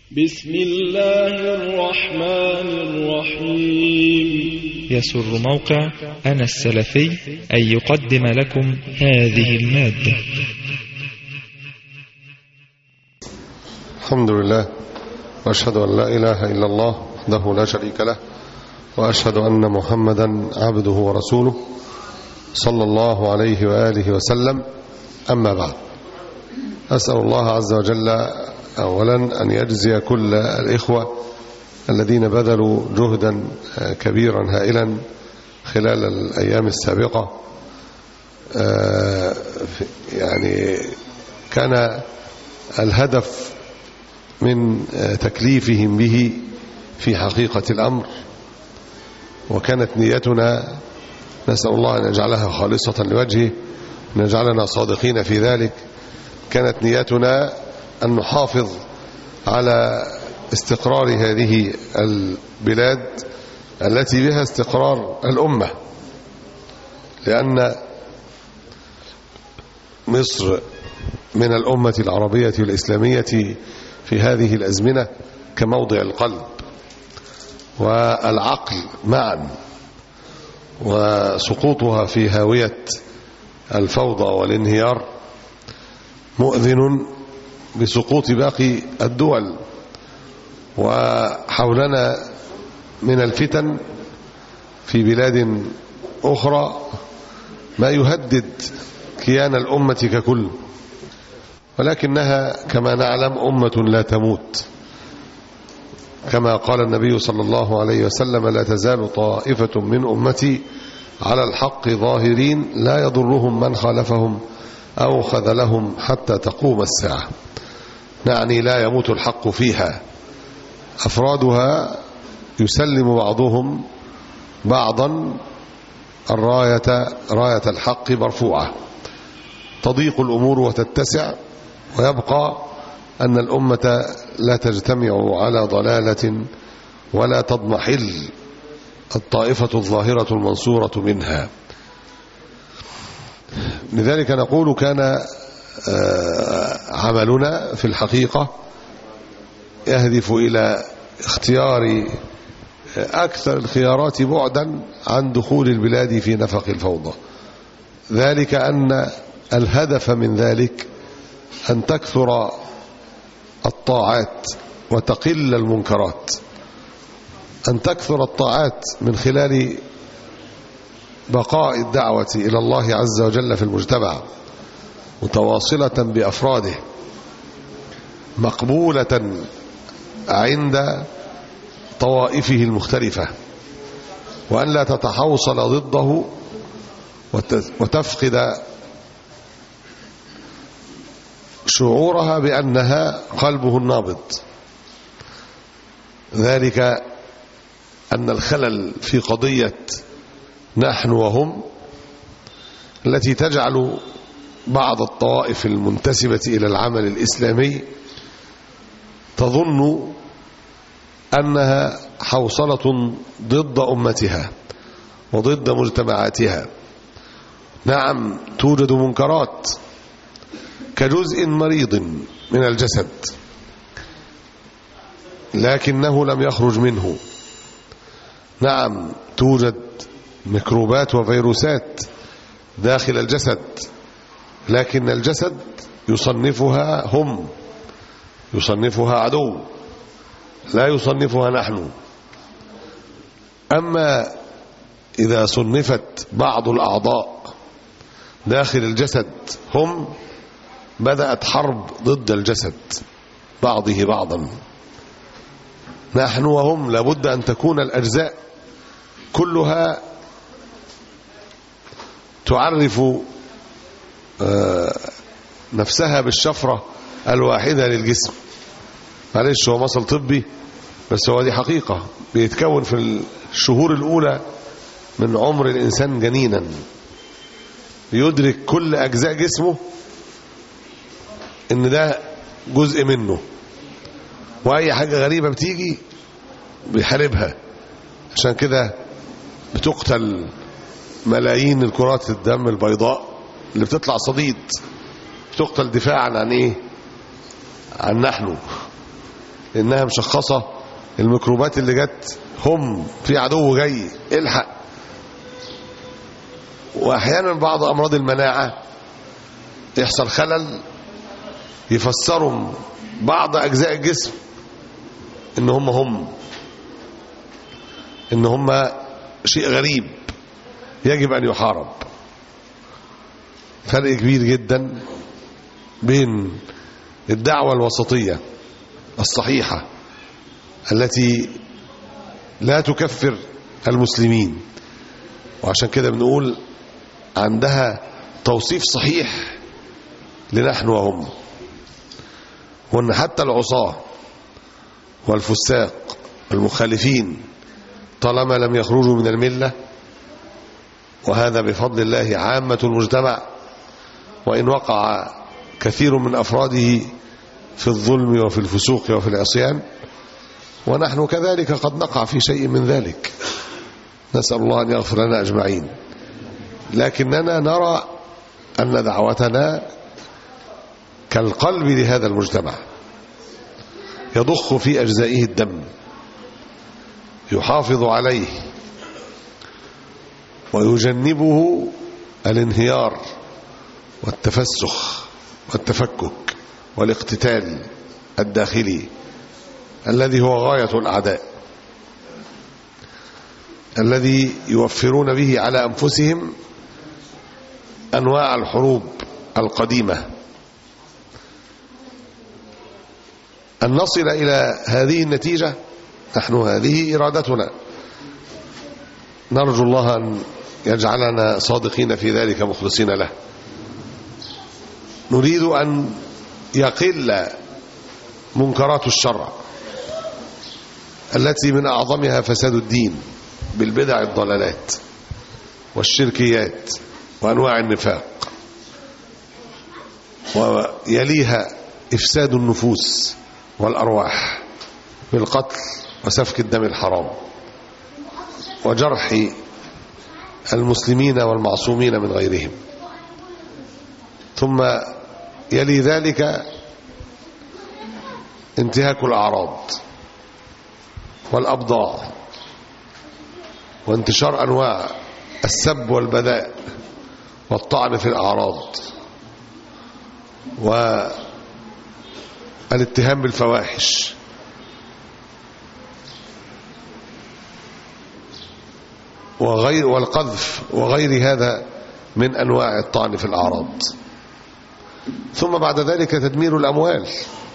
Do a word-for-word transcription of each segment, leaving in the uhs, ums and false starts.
بسم الله الرحمن الرحيم. يسر موقع أنا السلفي أن يقدم لكم هذه المادة. الحمد لله، وأشهد أن لا إله إلا الله وحده لا شريك له، وأشهد أن محمدا عبده ورسوله صلى الله عليه وآله وسلم. أما بعد، أسأل الله عز وجل أولا أن يجزي كل الإخوة الذين بذلوا جهدا كبيرا هائلا خلال الأيام السابقة. يعني كان الهدف من تكليفهم به في حقيقة الأمر، وكانت نيتنا نسأل الله أن يجعلها خالصة لوجهه، أن يجعلنا صادقين في ذلك. كانت نيتنا أن نحافظ على استقرار هذه البلاد التي بها استقرار الأمة، لأن مصر من الأمة العربية والإسلامية في هذه الأزمنة كموضع القلب والعقل معا، وسقوطها في هاوية الفوضى والانهيار مؤذن بسقوط باقي الدول. وحولنا من الفتن في بلاد أخرى ما يهدد كيان الأمة ككل، ولكنها كما نعلم أمة لا تموت، كما قال النبي صلى الله عليه وسلم: لا تزال طائفة من أمتي على الحق ظاهرين لا يضرهم من خالفهم أو خذلهم حتى تقوم الساعة. نعني لا يموت الحق فيها، أفرادها يسلم بعضهم بعضا الراية راية الحق مرفوعة، تضيق الأمور وتتسع، ويبقى أن الأمة لا تجتمع على ضلالة ولا تضمحل الطائفة الظاهرة المنصورة منها. لذلك نقول كان عملنا في الحقيقة يهدف إلى اختيار أكثر الخيارات بعدا عن دخول البلاد في نفق الفوضى، ذلك أن الهدف من ذلك أن تكثر الطاعات وتقل المنكرات، أن تكثر الطاعات من خلال بقاء الدعوة إلى الله عز وجل في المجتمع متواصلة بأفراده، مقبولة عند طوائفه المختلفة، وأن لا تتحوصل ضده وتفقد شعورها بأنها قلبه النابض. ذلك أن الخلل في قضية نحن وهم التي تجعل بعض الطوائف المنتسبة إلى العمل الإسلامي تظن أنها حوصلة ضد أمتها وضد مجتمعاتها. نعم، توجد منكرات كجزء مريض من الجسد، لكنه لم يخرج منه. نعم، توجد ميكروبات وفيروسات داخل الجسد، لكن الجسد يصنفها هم، يصنفها عدو، لا يصنفها نحن. أما إذا صنفت بعض الأعضاء داخل الجسد هم، بدأت حرب ضد الجسد بعضه بعضا. نحن وهم لابد أن تكون الأجزاء كلها تعرف نفسها بالشفرة الواحدة للجسم. معلش، هو مصل طبي بس هو دي حقيقة بيتكون في الشهور الأولى من عمر الإنسان جنينا، بيدرك كل أجزاء جسمه إن ده جزء منه، وأي حاجة غريبة بتيجي بيحاربها. عشان كده بتقتل ملايين الكرات الدم البيضاء اللي بتطلع صديد، بتقتل دفاعا عن ايه؟ عن نحن. إنها مشخصة الميكروبات اللي جت، هم في عدو جاي الحق. وأحيانا بعض أمراض المناعة يحصل خلل يفسروا بعض أجزاء الجسم إن هم هم إن هم شيء غريب يجب أن يحارب. فرق كبير جدا بين الدعوة الوسطية الصحيحة التي لا تكفر المسلمين، وعشان كده بنقول عندها توصيف صحيح لنحن وهم، وأن حتى العصاة والفساق المخالفين طالما لم يخرجوا من الملة، وهذا بفضل الله عامة المجتمع، وإن وقع كثير من أفراده في الظلم وفي الفسوق وفي العصيان، ونحن كذلك قد نقع في شيء من ذلك، نسأل الله أن يغفر لنا أجمعين. لكننا نرى أن دعوتنا كالقلب لهذا المجتمع، يضخ في أجزائه الدم، يحافظ عليه ويجنبه الانهيار والتفسخ والتفكك والاقتتال الداخلي الذي هو غاية الأعداء، الذي يوفرون به على أنفسهم أنواع الحروب القديمة. أن نصل إلى هذه النتيجة نحن هذه إرادتنا، نرجو الله أن يجعلنا صادقين في ذلك مخلصين له. نريد أن يقل منكرات الشرع التي من أعظمها فساد الدين بالبدع الضلالات والشركيات وأنواع النفاق، ويليها إفساد النفوس والأرواح بالقتل وسفك الدم الحرام وجرح المسلمين والمعصومين من غيرهم. ثم يلي ذلك انتهاك الأعراض والأبضاع وانتشار أنواع السب والبذاء والطعن في الأعراض والاتهام بالفواحش وغير والقذف وغير هذا من أنواع الطعن في الأعراض. ثم بعد ذلك تدمير الأموال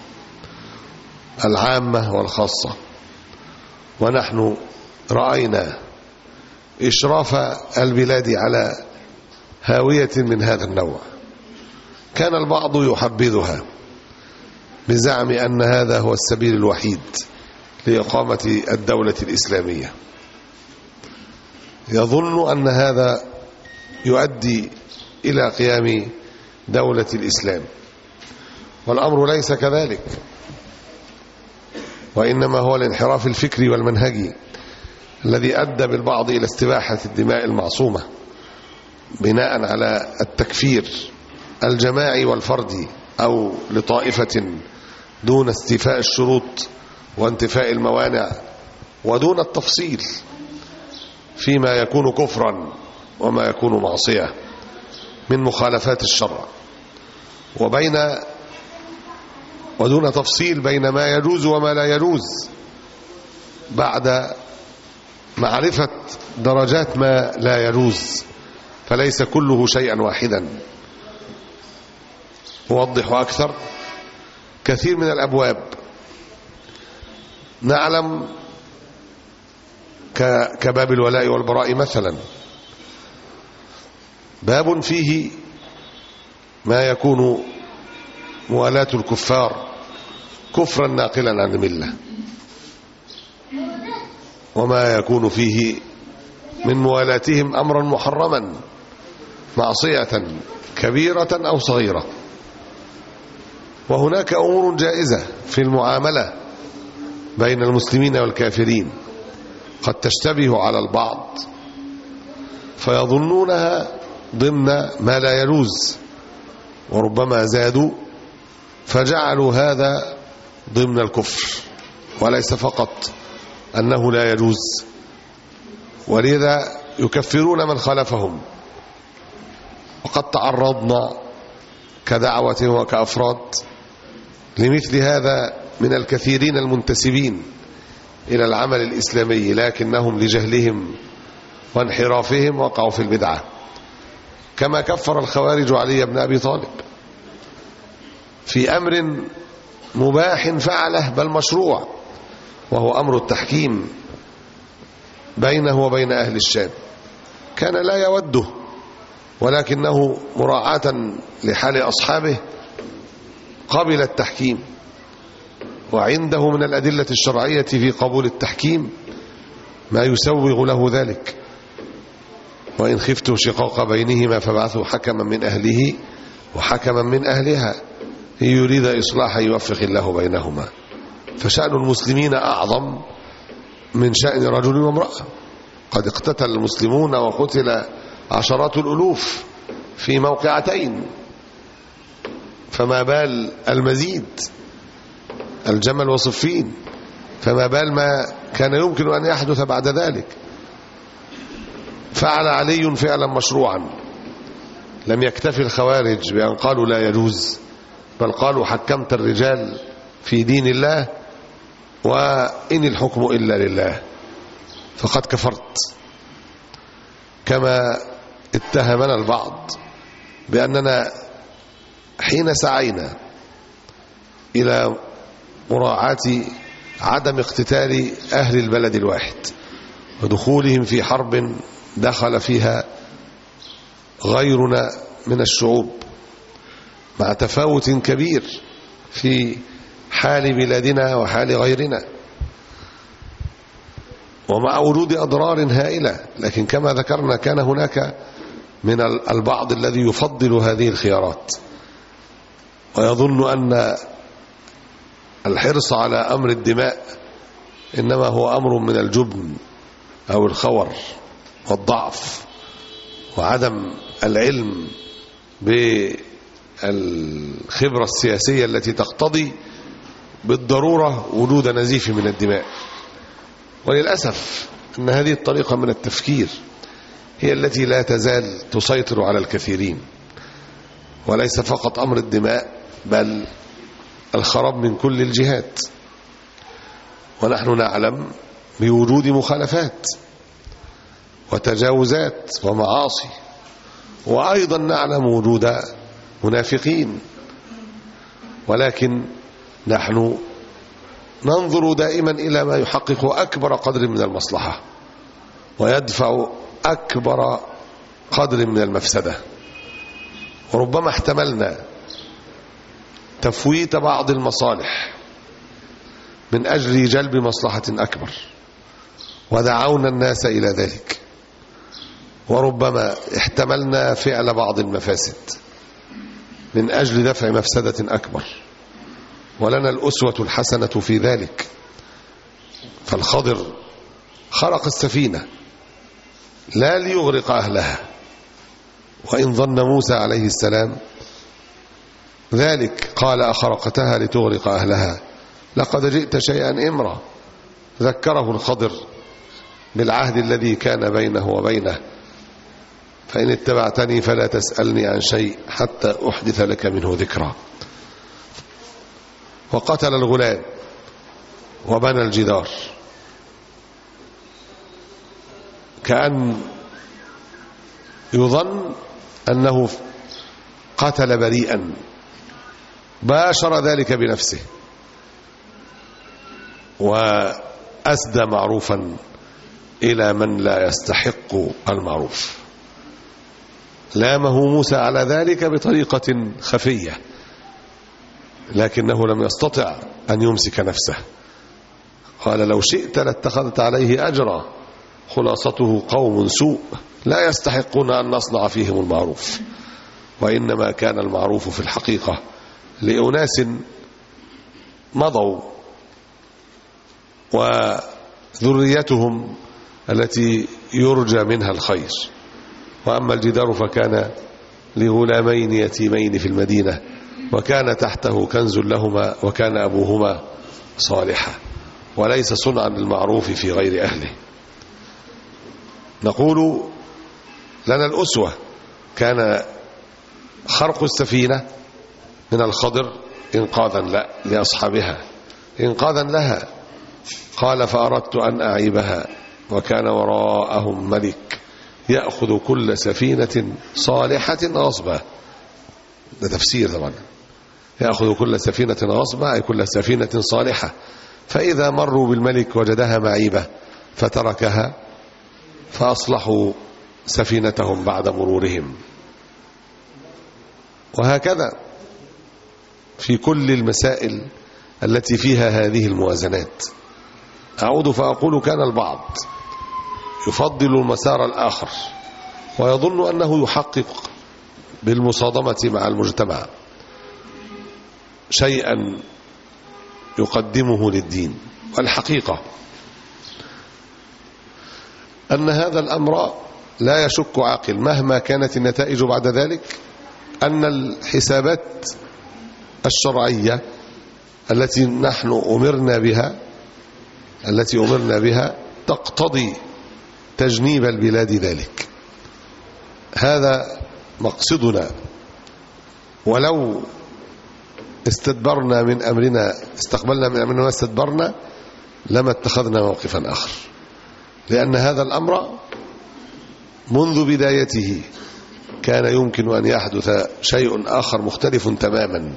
العامة والخاصة، ونحن رأينا إشراف البلاد على هاوية من هذا النوع. كان البعض يحبذها بزعم أن هذا هو السبيل الوحيد لإقامة الدولة الإسلامية، يظن أن هذا يؤدي إلى قيام دولة الإسلام، والأمر ليس كذلك، وإنما هو الانحراف الفكري والمنهجي الذي أدى بالبعض إلى استباحة الدماء المعصومة بناء على التكفير الجماعي والفردي أو لطائفة دون استيفاء الشروط وانتفاء الموانع ودون التفصيل فيما يكون كفرا وما يكون معصية من مخالفات الشرع، وبين ودون تفصيل بين ما يجوز وما لا يجوز بعد معرفة درجات ما لا يجوز، فليس كله شيئا واحدا. أوضح أكثر، كثير من الأبواب نعلم كباب الولاء والبراء مثلا، باب فيه ما يكون موالاة الكفار كفرا ناقلا عن الملة، وما يكون فيه من موالاتهم أمرا محرما معصية كبيرة أو صغيرة. وهناك أمور جائزة في المعاملة بين المسلمين والكافرين قد تشتبه على البعض فيظنونها ضمن ما لا يجوز، وربما زادوا فجعلوا هذا ضمن الكفر وليس فقط أنه لا يجوز، ولذا يكفرون من خالفهم. وقد تعرضنا كدعوة وكأفراد لمثل هذا من الكثيرين المنتسبين إلى العمل الإسلامي، لكنهم لجهلهم وانحرافهم وقعوا في البدعة، كما كفر الخوارج علي بن أبي طالب في أمر مباح فعله بل مشروع، وهو أمر التحكيم بينه وبين أهل الشام. كان لا يوده، ولكنه مراعاة لحال أصحابه قبل التحكيم، وعنده من الأدلة الشرعية في قبول التحكيم ما يسوغ له ذلك. وإن خفتم شقاق بينهما فابعثوا حكما من أهله وحكما من أهلها إن يريد إصلاحا يوفق الله بينهما. فشأن المسلمين أعظم من شأن رجل وامرأة. قد اقتتل المسلمون وقتل عشرات الألوف في موقعتين، فما بال المزيد، الجمل وصفين، فما بال ما كان يمكن أن يحدث بعد ذلك. فعل علي فعلا مشروعا، لم يكتفي الخوارج بأن قالوا لا يجوز، بل قالوا حكمت الرجال في دين الله وإن الحكم إلا لله، فقد كفرت. كما اتهمنا البعض بأننا حين سعينا إلى مراعاة عدم اقتتال أهل البلد الواحد ودخولهم في حرب دخل فيها غيرنا من الشعوب، مع تفاوت كبير في حال بلادنا وحال غيرنا، ومع وجود أضرار هائلة، لكن كما ذكرنا كان هناك من البعض الذي يفضل هذه الخيارات ويظن أن الحرص على أمر الدماء إنما هو أمر من الجبن أو الخور والضعف وعدم العلم بالخبرة السياسية التي تقتضي بالضرورة وجود نزيف من الدماء. وللأسف أن هذه الطريقة من التفكير هي التي لا تزال تسيطر على الكثيرين، وليس فقط أمر الدماء بل الخراب من كل الجهات. ونحن نعلم بوجود مخالفات وتجاوزات ومعاصي، وأيضا نعلم وجود منافقين، ولكن نحن ننظر دائما إلى ما يحقق أكبر قدر من المصلحة ويدفع أكبر قدر من المفسدة. وربما احتملنا تفويت بعض المصالح من أجل جلب مصلحة أكبر ودعونا الناس إلى ذلك، وربما احتملنا فعل بعض المفاسد من أجل دفع مفسدة أكبر، ولنا الأسوة الحسنة في ذلك. فالخضر خرق السفينة لا ليغرق أهلها، وإن ظن موسى عليه السلام ذلك قال أخرقتها لتغرق أهلها لقد جئت شيئا إمرا. ذكره الخضر بالعهد الذي كان بينه وبينه، فإن اتبعتني فلا تسألني عن شيء حتى أحدث لك منه ذكرى. وقتل الغلام وبنى الجدار، كأن يظن أنه قتل بريئا، باشر ذلك بنفسه وأسدى معروفا إلى من لا يستحق المعروف. لامه موسى على ذلك بطريقة خفية، لكنه لم يستطع أن يمسك نفسه. قال لو شئت لاتخذت عليه أجرا، خلاصته قوم سوء لا يستحقون أن نصنع فيهم المعروف. وإنما كان المعروف في الحقيقة لأناس مضوا وذريتهم التي يرجى منها الخير. وأما الجدار فكان لغلامين يتيمين في المدينة وكان تحته كنز لهما وكان أبوهما صالحا. وليس صنعا للمعروف في غير أهله. نقول لنا الأسوة، كان خرق السفينة من الخضر إنقاذا لا لأصحابها إنقاذا لها. قال فأردت أن أعيبها وكان وراءهم ملك يأخذ كل سفينة صالحة غصبا. ده تفسير طبعا، يأخذ كل سفينة غصبا أي كل سفينة صالحة، فإذا مروا بالملك وجدها معيبة فتركها فأصلحوا سفينتهم بعد مرورهم. وهكذا في كل المسائل التي فيها هذه الموازنات. أعود فأقول كان البعض يفضل المسار الآخر ويظن أنه يحقق بالمصادمة مع المجتمع شيئا يقدمه للدين، والحقيقة أن هذا الأمر لا يشك عاقل مهما كانت النتائج بعد ذلك، أن الحسابات الشرعية التي نحن أمرنا بها التي أمرنا بها تقتضي تجنيب البلاد ذلك. هذا مقصدنا، ولو استدبرنا من أمرنا استقبلنا من أمرنا واستدبرنا لما اتخذنا موقفا آخر، لأن هذا الأمر منذ بدايته كان يمكن أن يحدث شيء آخر مختلف تماما.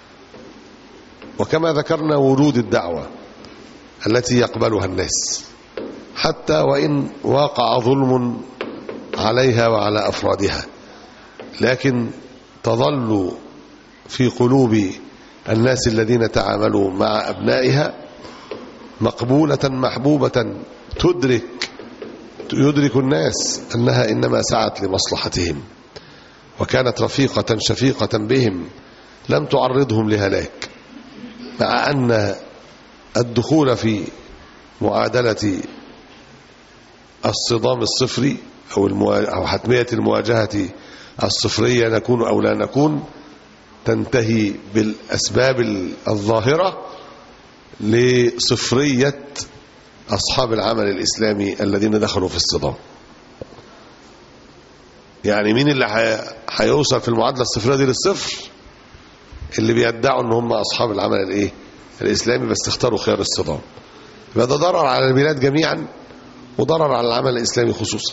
وكما ذكرنا وجود الدعوة التي يقبلها الناس حتى وإن واقع ظلم عليها وعلى أفرادها، لكن تظل في قلوب الناس الذين تعاملوا مع أبنائها مقبولة محبوبة، تدرك يدرك الناس أنها إنما سعت لمصلحتهم وكانت رفيقة شفيقة بهم لم تعرضهم لهلاك، مع أن الدخول في معادلة الصدام الصفري أو, أو حتمية المواجهة الصفرية نكون أو لا نكون تنتهي بالأسباب الظاهرة لصفرية أصحاب العمل الإسلامي الذين دخلوا في الصدام. يعني مين اللي هيوصل في المعادلة الصفرية دي للصفر؟ اللي بيدعوا ان هم أصحاب العمل الايه الإسلامي بس اختاروا خيار الصدام. يبقى ده ضرر على البلاد جميعا وضرر على العمل الإسلامي خصوصا.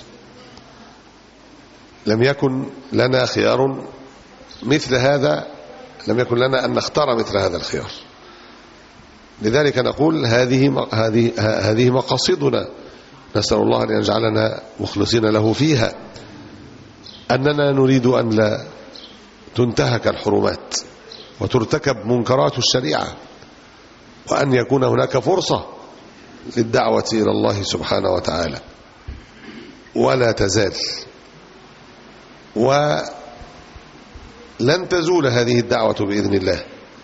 لم يكن لنا خيار مثل هذا، لم يكن لنا أن نختار مثل هذا الخيار. لذلك نقول هذه هذه هذه مقاصدنا، نسأل الله أن يجعلنا مخلصين له فيها، أننا نريد أن لا تنتهك الحرمات وترتكب منكرات الشريعة، وأن يكون هناك فرصة للدعوة إلى الله سبحانه وتعالى، ولا تزال ولن تزول هذه الدعوة بإذن الله،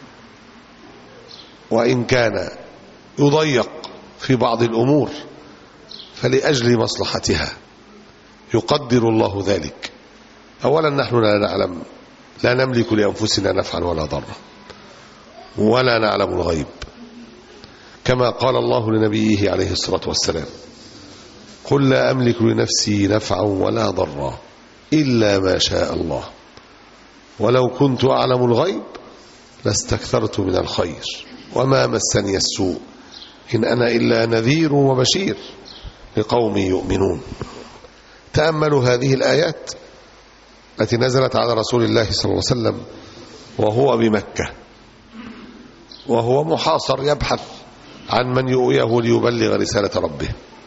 وإن كان يضيق في بعض الأمور فلأجل مصلحتها يقدر الله ذلك. أولا نحن لا نعلم لا نملك لأنفسنا نفعا ولا ضرا، ولا نعلم الغيب، كما قال الله لنبيه عليه الصلاة والسلام: قل لا أملك لنفسي نفعا ولا ضرا إلا ما شاء الله ولو كنت أعلم الغيب لاستكثرت من الخير وما مسني السوء إن أنا إلا نذير وبشير لقوم يؤمنون. تأملوا هذه الآيات التي نزلت على رسول الله صلى الله عليه وسلم وهو بمكة، وهو محاصر يبحث عن من يؤويه ليبلغ رسالة ربه،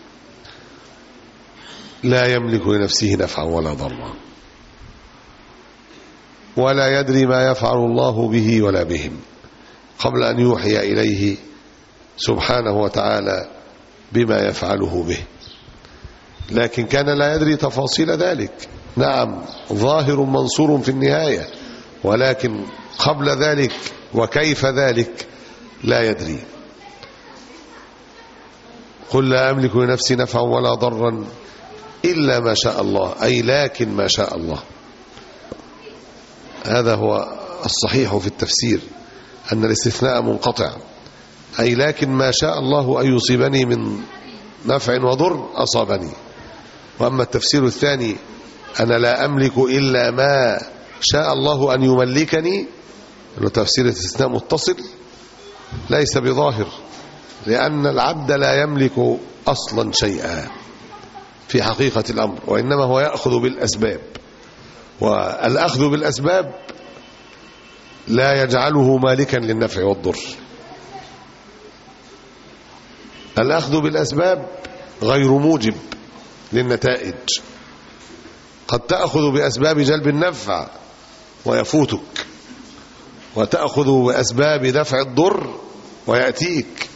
لا يملك لنفسه نفعا ولا ضرا، ولا يدري ما يفعل الله به ولا بهم، قبل أن يوحي إليه سبحانه وتعالى بما يفعله به. لكن كان لا يدري تفاصيل ذلك. نعم ظاهر منصور في النهاية، ولكن قبل ذلك وكيف ذلك لا يدري. قل لا أملك لنفسي نفعا ولا ضرا إلا ما شاء الله، أي لكن ما شاء الله. هذا هو الصحيح في التفسير، أن الاستثناء منقطع، أي لكن ما شاء الله أن يصيبني من نفع وضر أصابني. وأما التفسير الثاني أنا لا أملك إلا ما شاء الله أن يملكني، أنه تفسير استثناء متصل ليس بظاهر، لأن العبد لا يملك أصلا شيئا في حقيقة الأمر، وإنما هو يأخذ بالأسباب، والأخذ بالأسباب لا يجعله مالكا للنفع والضر. الأخذ بالأسباب غير موجب للنتائج. قد تأخذ بأسباب جلب النفع ويفوتك، وتأخذ بأسباب دفع الضر ويأتيك.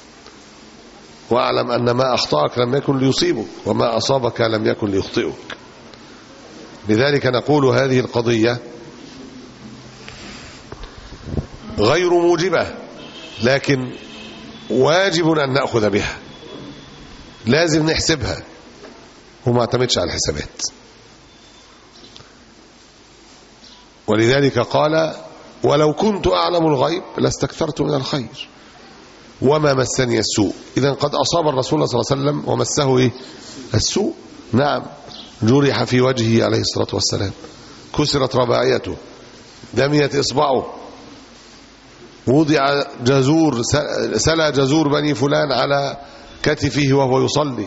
واعلم أن ما أخطأك لم يكن ليصيبك، وما أصابك لم يكن ليخطئك. لذلك نقول هذه القضية غير موجبة، لكن واجب أن نأخذ بها، لازم نحسبها وما اعتمدش على الحسابات. ولذلك قال ولو كنت أعلم الغيب لاستكثرت من الخير وما مسني السوء. إذن قد أصاب الرسول صلى الله عليه وسلم ومسه إيه؟ السوء. نعم، جرح في وجهه عليه الصلاة والسلام، كسرت رباعيته، دميت إصبعه، وضع جزور سلى جزور بني فلان على كتفه وهو يصلي،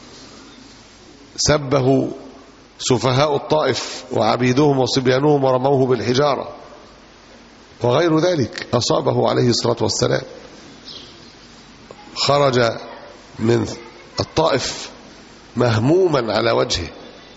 سبه سفهاء الطائف وعبيدهم وصبيانهم ورموه بالحجارة وغير ذلك أصابه عليه الصلاة والسلام. خرج من الطائف مهموما على وجهه،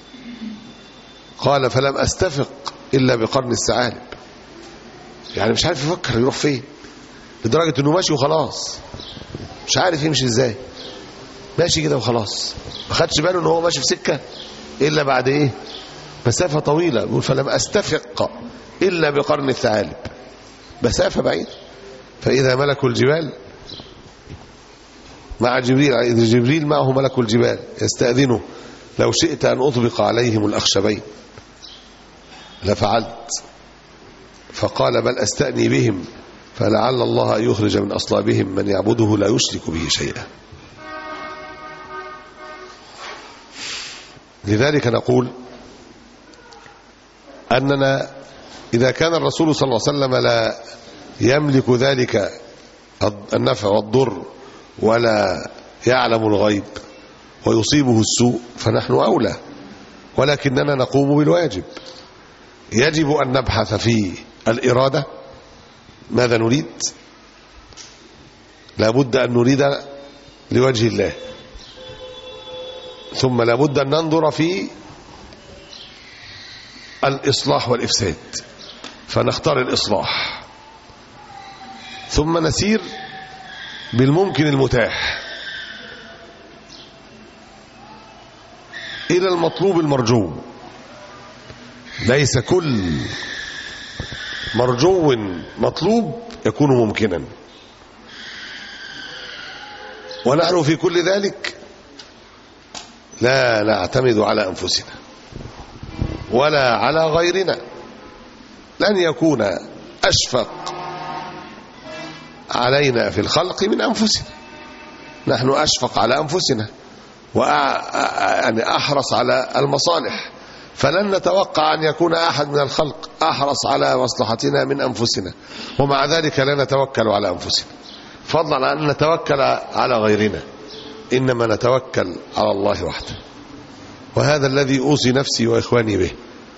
قال فلم أستفق إلا بقرن الثعالب، يعني مش عارف يفكر يروح فين، لدرجة أنه ماشي وخلاص مش عارف يمشي إزاي، ماشي كده وخلاص، ما خدش باله أنه هو ماشي في سكة إلا بعد إيه مسافة طويلة. يقول فلم أستفق إلا بقرن الثعالب، مسافة بعيد. فإذا ملك الجبال مع جبريل، جبريل معه ملك الجبال يستأذنه لو شئت أن أطبق عليهم الأخشبين لفعلت، فقال بل أستأني بهم فلعل الله أن يخرج من أصلابهم من يعبده لا يشرك به شيئا. لذلك نقول أننا إذا كان الرسول صلى الله عليه وسلم لا يملك ذلك النفع والضر ولا يعلم الغيب ويصيبه السوء فنحن أولى، ولكننا نقوم بالواجب. يجب أن نبحث في الإرادة ماذا نريد، لابد أن نريد لوجه الله، ثم لابد أن ننظر في الإصلاح والإفساد فنختار الإصلاح، ثم نسير بالممكن المتاح إلى المطلوب المرجو. ليس كل مرجو مطلوب يكون ممكنا، ونحن في كل ذلك لا نعتمد على أنفسنا ولا على غيرنا. لن يكون أشفق علينا في الخلق من أنفسنا، نحن أشفق على أنفسنا وأحرص على المصالح، فلن نتوقع أن يكون أحد من الخلق أحرص على مصلحتنا من أنفسنا، ومع ذلك لا نتوكل على أنفسنا فضلا عن أن نتوكل على غيرنا، إنما نتوكل على الله وحده. وهذا الذي أوصي نفسي وإخواني به.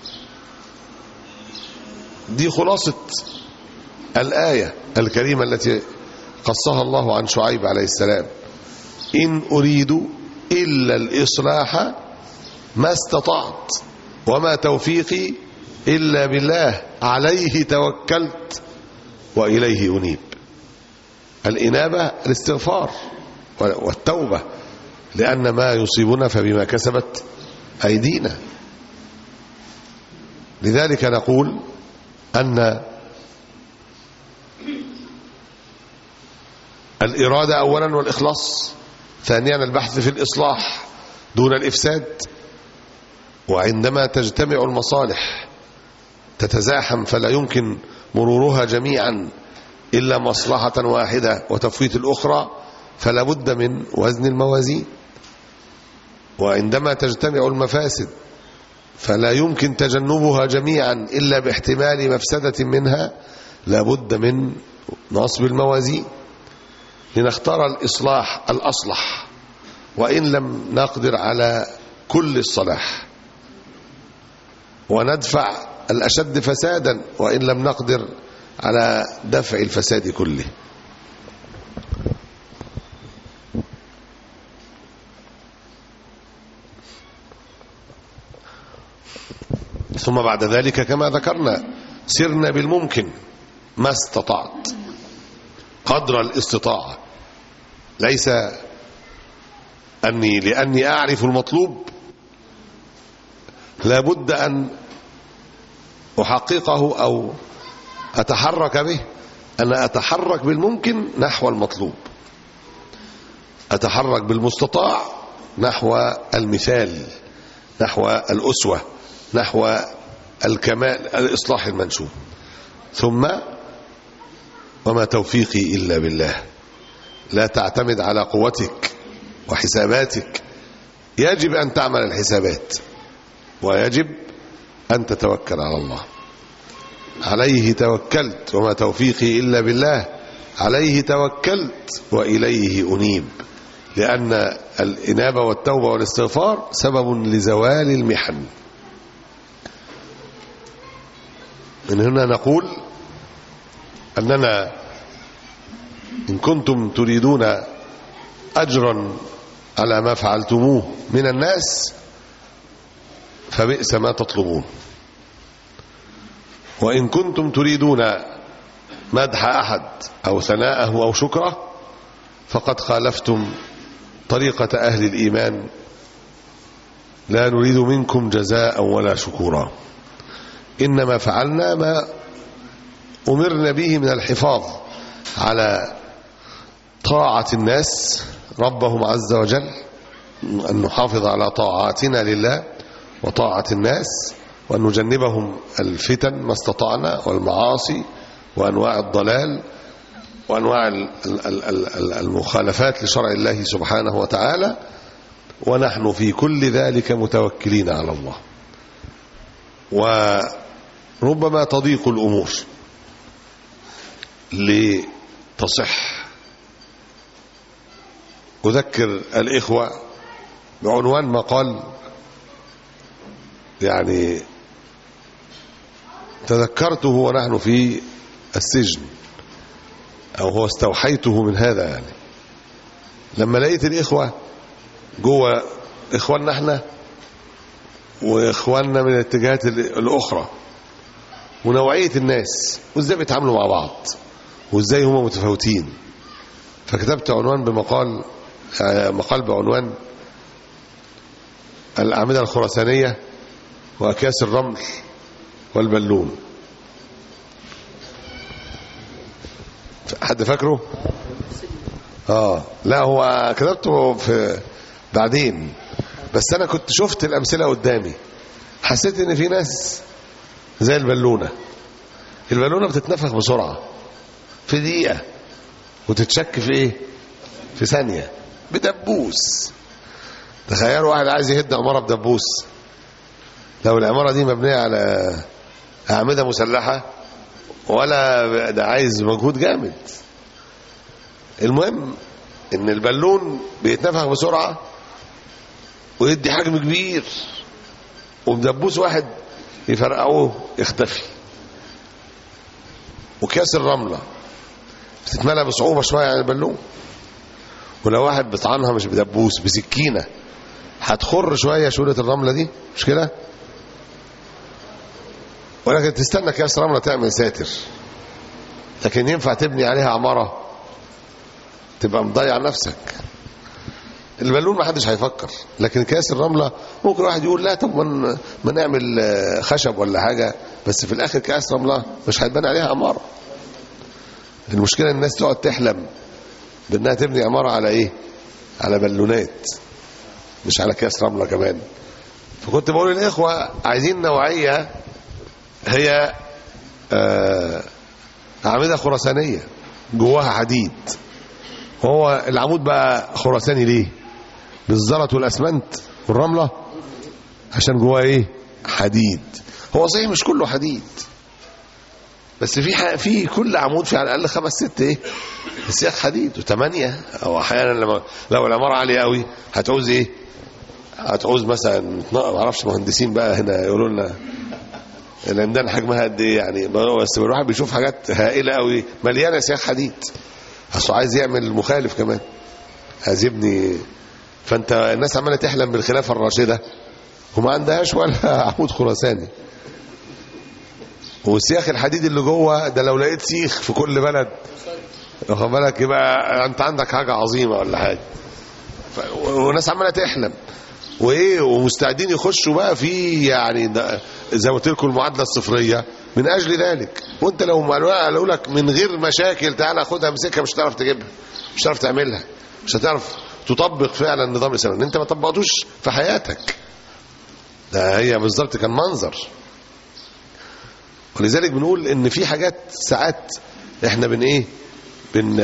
دي خلاصة الآية الكريمة التي قصها الله عن شعيب عليه السلام: إن أريد إلا الإصلاح ما استطعت وما توفيقي إلا بالله عليه توكلت وإليه أنيب. الإنابة الاستغفار والتوبة، لأن ما يصيبنا فبما كسبت أيدينا. لذلك نقول أن الإرادة أولا والإخلاص، ثانيا البحث في الإصلاح دون الإفساد. وعندما تجتمع المصالح تتزاحم فلا يمكن مرورها جميعا إلا مصلحة واحدة وتفويت الأخرى فلا بد من وزن الموازين. وعندما تجتمع المفاسد فلا يمكن تجنبها جميعا إلا باحتمال مفسدة منها، لا بد من نصب الموازين لنختار الإصلاح الأصلح وإن لم نقدر على كل الصلاح، وندفع الأشد فسادا وإن لم نقدر على دفع الفساد كله. ثم بعد ذلك كما ذكرنا سرنا بالممكن ما استطعت قدر الاستطاعة، ليس أني لأني أعرف المطلوب لابد أن أحققه أو أتحرك به، أنا أتحرك بالممكن نحو المطلوب، أتحرك بالمستطاع نحو المثال، نحو الأسوة، نحو الكمال، الإصلاح المنشود. ثم وما توفيقي إلا بالله، لا تعتمد على قوتك وحساباتك، يجب أن تعمل الحسابات ويجب أن تتوكل على الله. عليه توكلت وما توفيقي إلا بالله، عليه توكلت وإليه أنيب، لأن الإنابة والتوبة والاستغفار سبب لزوال المحن. من هنا نقول أننا إن كنتم تريدون أجرا على ما فعلتموه من الناس فبئس ما تطلبون، وإن كنتم تريدون مدح أحد أو ثناءه أو شكره فقد خالفتم طريقة أهل الإيمان، لا نريد منكم جزاء ولا شكورا، إنما فعلنا ما أمرنا به من الحفاظ على طاعة الناس ربهم عز وجل، أن نحافظ على طاعاتنا لله وطاعة الناس، وأن نجنبهم الفتن ما استطعنا والمعاصي وأنواع الضلال وأنواع المخالفات لشرع الله سبحانه وتعالى، ونحن في كل ذلك متوكلين على الله. وربما تضيق الأمور لتصح. أذكر الإخوة بعنوان مقال يعني تذكرته ونحن في السجن، أو هو استوحيته من هذا، يعني لما لقيت الإخوة جوه إخواننا احنا وإخواننا من الاتجاهات الأخرى ونوعية الناس وإزاي بيتعاملوا مع بعض وإزاي هم متفاوتين، فكتبت عنوان بمقال مقال بعنوان الأعمدة الخرسانية وأكياس الرمل والبلون. حد فاكره؟ اه لا هو كتبته في بعدين، بس انا كنت شفت الامثله قدامي حسيت ان في ناس زي البالونه. البالونه بتتنفخ بسرعه في دقيقه وتتشك في ايه؟ في ثانيه بدبوس. تخيلوا واحد عايز يهد عماره بدبوس، لو العماره دي مبنيه على اعمده مسلحه ولا ده عايز مجهود جامد. المهم ان البالون بيتنفخ بسرعه ويدي حجم كبير، وبدبوس واحد يفرقعوه يختفي. وكاس الرمله بتتملى بصعوبه شويه عن البالون، ولو واحد بطعنها مش بدبوس بسكينه هتخر شويه شوره الرمله دي، مش كده؟ ولكن تستنى كاس رمله تعمل ساتر، لكن ينفع تبني عليها عماره تبقى مضيع نفسك. البالون ما حدش هيفكر، لكن كاس الرمله ممكن واحد يقول لا طب ما نعمل خشب ولا حاجه، بس في الاخر كاس رمله مش هيتبني عليها عماره. المشكله الناس تقعد تحلم بانها تبني عماره على ايه؟ على بالونات، مش على كاس رمله كمان. فكنت بقول للاخوه عايزين نوعيه هي آه أعمدة خرسانية جواها حديد. وهو العمود بقى خرساني ليه؟ بالزلط والاسمنت والرمله، عشان جواه ايه؟ حديد. هو صحيح مش كله حديد، بس في في كل عمود في على الاقل خمس ست ايه؟ سياخ حديد، وثمانيه. او احيانا لما لو العماره عاليه قوي هتعوز ايه؟ هتعوز مثلا ما اعرفش مهندسين بقى هنا يقولوا لنا العمدان حجمها قد ايه يعني، بس الواحد بيشوف حاجات هائله قوي مليانه سياخ حديد، اصله عايز يعمل مخالف كمان، عايز يبني. فانت الناس عماله تحلم بالخلافه الراشده وما عندهاش ولا عمود خرساني. والسياخ الحديد اللي جوه ده لو لقيت سيخ في كل بلد واخد بالك يبقى انت عندك حاجه عظيمه ولا حاجه. والناس عماله تحلم وايه، ومستعدين يخشوا بقى في يعني زي ما قلت لكم المعادله الصفريه من اجل ذلك. وانت لو قالوا لك من غير مشاكل تعالى خدها امسكها، مش هتعرف تجيبها، مش هتعرف تعملها، مش هتعرف تطبق فعلا النظام الاسلامي، انت ما طبقتوش في حياتك. ده هي بالظبط كان منظر. ولذلك بنقول ان في حاجات ساعات احنا بن ايه بن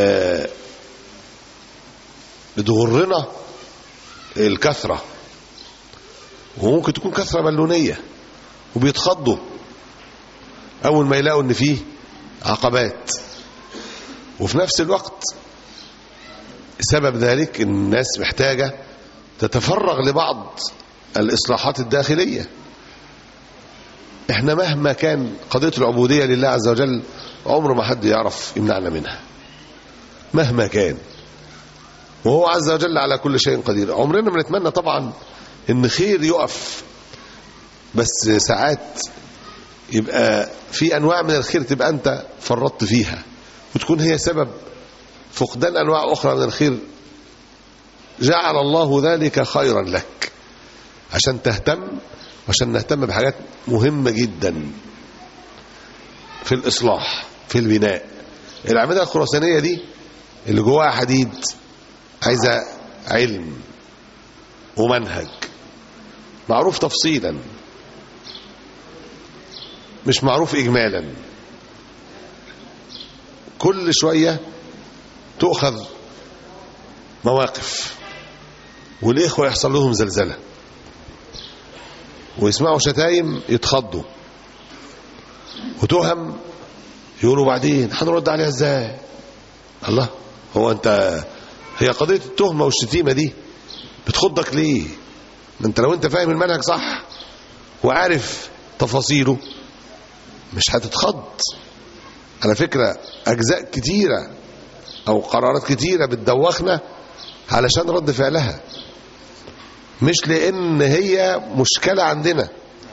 بتغرنا الكثره، وممكن تكون كثره بالونيه، وبيتخضوا اول ما يلاقوا ان فيه عقبات. وفي نفس الوقت سبب ذلك ان الناس محتاجه تتفرغ لبعض الاصلاحات الداخليه. احنا مهما كان قضيه العبوديه لله عز وجل عمره ما حد يعرف يمنعنا منها مهما كان، وهو عز وجل على كل شيء قدير. عمرنا ما نتمنى طبعا ان خير يقف، بس ساعات يبقى في انواع من الخير تبقى انت فرطت فيها وتكون هي سبب فقدان انواع اخرى من الخير، جعل الله ذلك خيرا لك عشان تهتم، عشان نهتم بحاجات مهمه جدا في الاصلاح في البناء. الاعمده الخرسانيه دي اللي جواها حديد عايزه علم ومنهج معروف تفصيلا، مش معروف اجمالا. كل شويه تؤخذ مواقف والاخوه يحصل لهم زلزله ويسمعوا شتايم يتخضوا، وتهم يقولوا بعدين هنرد عليها ازاي؟ الله، هو انت هي قضيه التهمه والشتيمه دي بتخضك ليه؟ ما انت لو انت فاهم المنهج صح وعارف تفاصيله مش هتتخض. على فكره اجزاء كتيره او قرارات كتيره بتدوخنا علشان رد فعلها، مش لان هي مشكله عندنا،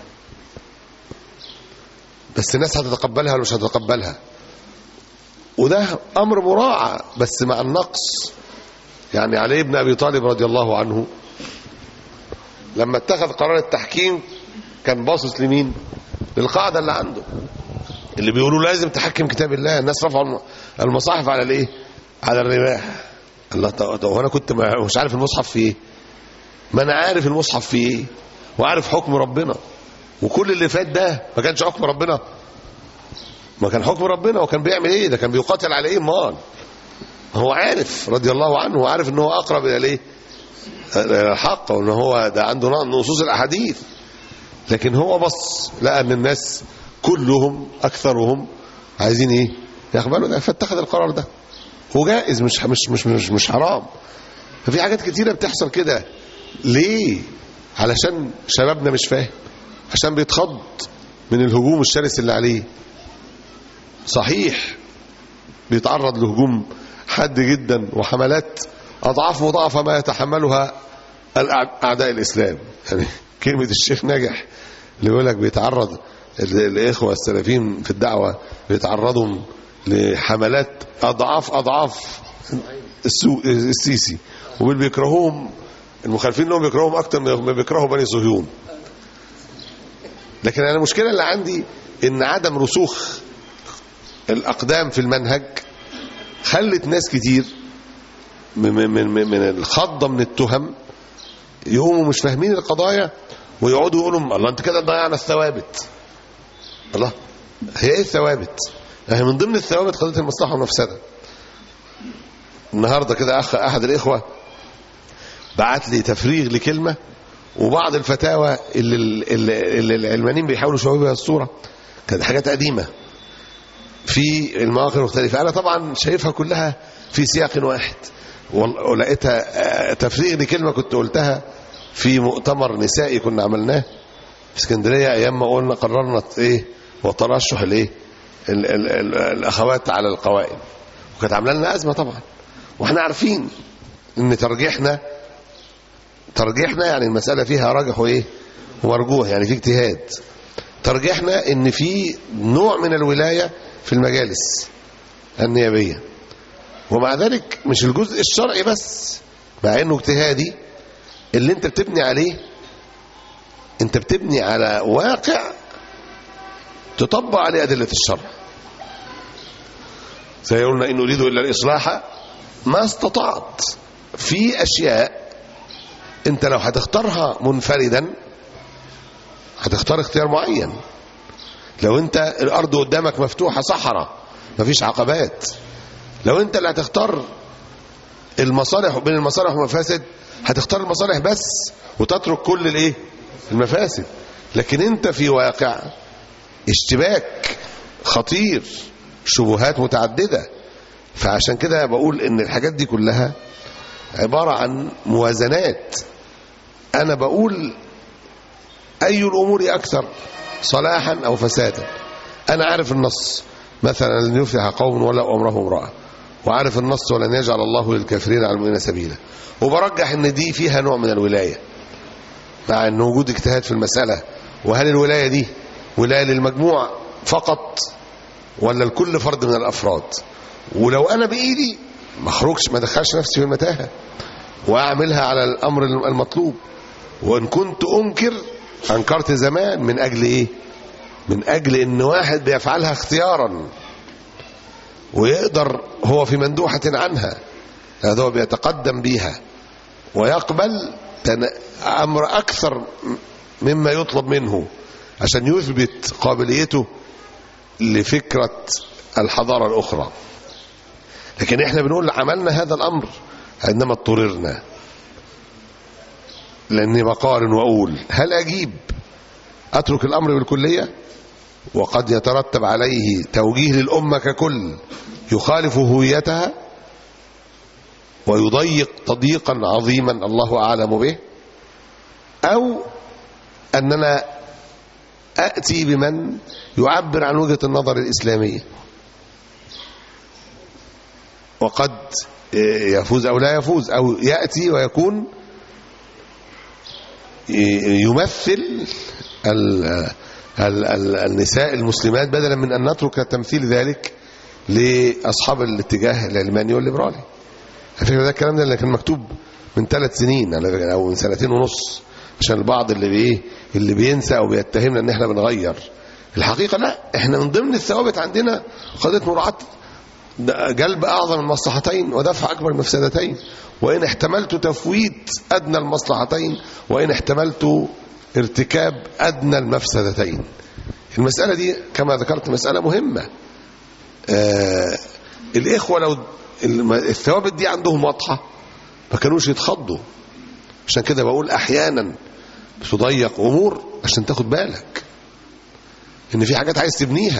بس الناس هتتقبلها ولا مش هتتقبلها، وده امر مراعى بس مع النقص. يعني علي بن ابي طالب رضي الله عنه لما اتخذ قرار التحكيم كان باصص لمين؟ للقاعده اللي عنده اللي بيقولوا لازم تحكم كتاب الله. الناس رفعوا المصاحف على الايه؟ على الرماح. الله، طب انا كنت مش عارف المصحف فيه ايه؟ ما انا عارف المصحف فيه ايه وعارف حكم ربنا، وكل اللي فات ده ما كانش حكم ربنا، ما كان حكم ربنا. وكان بيعمل ايه؟ ده كان بيقاتل على ايه؟ مال هو عارف رضي الله عنه، وعارف ان هو اقرب الى الايه؟ الحق، وان هو ده عنده نصوص الاحاديث. لكن هو بص لقى ان الناس كلهم اكثرهم عايزين ايه؟ يقبلوا ده، فاتخذ القرار ده. هو جائز، مش مش مش مش, مش حرام. ففي حاجات كتيره بتحصل كده. ليه؟ علشان شبابنا مش فاهم، عشان بيتخض من الهجوم الشرس اللي عليه. صحيح بيتعرض لهجوم حاد جدا وحملات اضعاف مضاعفه ما يتحملها اعداء الاسلام. يعني كلمه الشيخ ناجح اللي بيقول لك بيتعرض الاخوه السلفيين في الدعوه بيتعرضوا لحملات اضعاف اضعاف السيسي، وبال بيكرهوهم المخالفين لهم بيكرهوهم اكتر ما بيكرهوا بني صهيون. لكن انا المشكله اللي عندي ان عدم رسوخ الاقدام في المنهج خلت ناس كتير من من من الخضه من التهم يقوموا مش فاهمين القضايا ويقعدوا يقولوا الله انت كده ضيعنا الثوابت. الله، هي ايه الثوابت؟ هي من ضمن الثوابت قضيه المصلحه والمفسده. النهاردة كده أخ أحد الإخوة بعت لي تفريغ لكلمة وبعض الفتاوى اللي, اللي, اللي العلمانيين بيحاولوا يشوهوا بها الصورة كانت حاجات قديمة في المواقع المختلفة. أنا طبعا شايفها كلها في سياق واحد، ولقيتها تفريغ لكلمة كنت قلتها في مؤتمر نسائي كنا عملناه في اسكندرية أيام ما قلنا قررنا إيه وترشح الإيه ال ال ال الأخوات على القوائم، وكانت عامله لنا أزمة طبعا. وإحنا عارفين إن ترجيحنا ترجيحنا يعني المسألة فيها راجح وإيه ومرجوح، يعني في اجتهاد. ترجيحنا إن في نوع من الولاية في المجالس النيابية، ومع ذلك مش الجزء الشرعي بس، مع إنه اجتهادي اللي أنت بتبني عليه، أنت بتبني على واقع تطبق عليه أدلة الشرع. سيقولنا إن أريد إلا الإصلاح ما استطعت. في أشياء أنت لو هتختارها منفردا هتختار اختيار معين. لو أنت الأرض قدامك مفتوحة صحراء مفيش عقبات، لو أنت اللي هتختار المصالح بين المصالح والمفاسد هتختار المصالح بس وتترك كل الايه المفاسد. لكن أنت في واقع اشتباك خطير، شبهات متعددة. فعشان كده بقول ان الحاجات دي كلها عبارة عن موازنات. انا بقول اي الامور اكثر صلاحا او فسادا. انا عارف النص مثلا لن يفلح قوم ولا امرهم امرأة، وعارف النص ولن يجعل الله للكافرين على المؤمنين سبيلا، وبرجح ان دي فيها نوع من الولاية مع ان وجود اجتهاد في المسألة. وهل الولاية دي ولاية للمجموع فقط ولا لكل فرد من الافراد؟ ولو انا بايدي ما اخرجش ما ادخلش نفسي في المتاهه واعملها على الامر المطلوب. وان كنت انكر انكرت زمان من اجل ايه؟ من اجل ان واحد بيفعلها اختيارا ويقدر هو في مندوحه عنها، هذا هو بيتقدم بيها ويقبل امر اكثر مما يطلب منه عشان يثبت قابليته لفكره الحضاره الاخرى. لكن احنا بنقول عملنا هذا الامر عندما اضطررنا، لاني بقارن واقول هل اجيب اترك الامر بالكليه وقد يترتب عليه توجيه للامه ككل يخالف هويتها ويضيق تضييقا عظيما الله اعلم به، او اننا اتي بمن يعبر عن وجهه النظر الاسلاميه وقد يفوز أو لا يفوز، أو يأتي ويكون يمثل ال ال ال النساء المسلمات بدلا من أن نترك تمثيل ذلك لأصحاب الاتجاه العلماني والليبرالي. على فكرة ده الكلام ده اللي كان مكتوب من ثلاث سنين أو من سنتين ونص، عشان البعض اللي بإيه اللي بينسى أو بيتهمنا إن إحنا بنغير. الحقيقة لا، إحنا من ضمن الثوابت عندنا قضية مراعاة جلب أعظم المصلحتين ودفع أكبر المفسدتين، وإن احتملت تفويت أدنى المصلحتين وإن احتملت ارتكاب أدنى المفسدتين. المسألة دي كما ذكرت مسألة مهمة. آه الإخوة لو الثوابت دي عندهم واضحة ما كانوش يتخضوا. عشان كده بقول أحيانا بتضيق أمور عشان تاخد بالك إن في حاجات عايز تبنيها.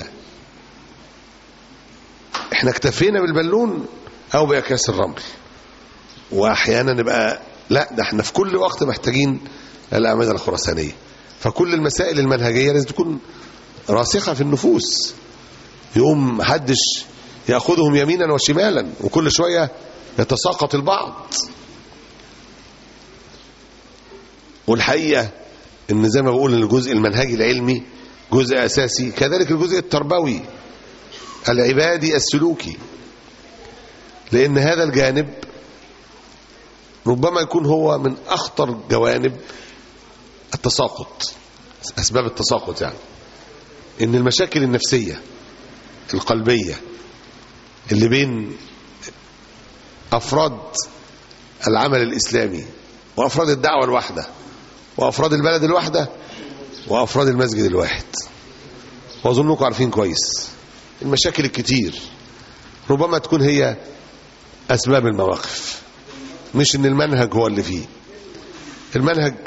احنا اكتفينا بالبالون او باكياس الرمل، واحيانا نبقى لا، ده احنا في كل وقت محتاجين الاعمده الخرسانيه. فكل المسائل المنهجيه لازم تكون راسخه في النفوس، يقوم محدش ياخذهم يمينا وشمالا وكل شويه يتساقط البعض. والحقيقه ان زي ما بقول ان الجزء المنهجي العلمي جزء اساسي، كذلك الجزء التربوي العبادي السلوكي، لأن هذا الجانب ربما يكون هو من أخطر جوانب التساقط، أسباب التساقط. يعني إن المشاكل النفسية القلبية اللي بين أفراد العمل الإسلامي وأفراد الدعوة الواحدة وأفراد البلد الواحدة وأفراد المسجد الواحد، وأظنكم عارفين كويس المشاكل الكتير ربما تكون هي أسباب المواقف، مش إن المنهج هو اللي فيه. المنهج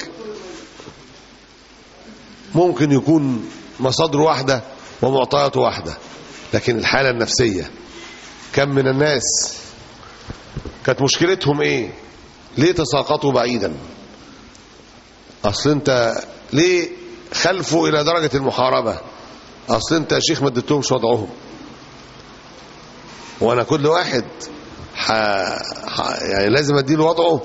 ممكن يكون مصادر واحدة ومعطياته واحدة، لكن الحالة النفسية. كم من الناس كانت مشكلتهم ايه؟ ليه تساقطوا بعيدا؟ اصل انت ليه خلفوا الى درجة المحاربة؟ اصل انت يا شيخ ما اديتهمش وضعهم. وانا كل واحد ح... ح... يعني لازم اديله وضعه،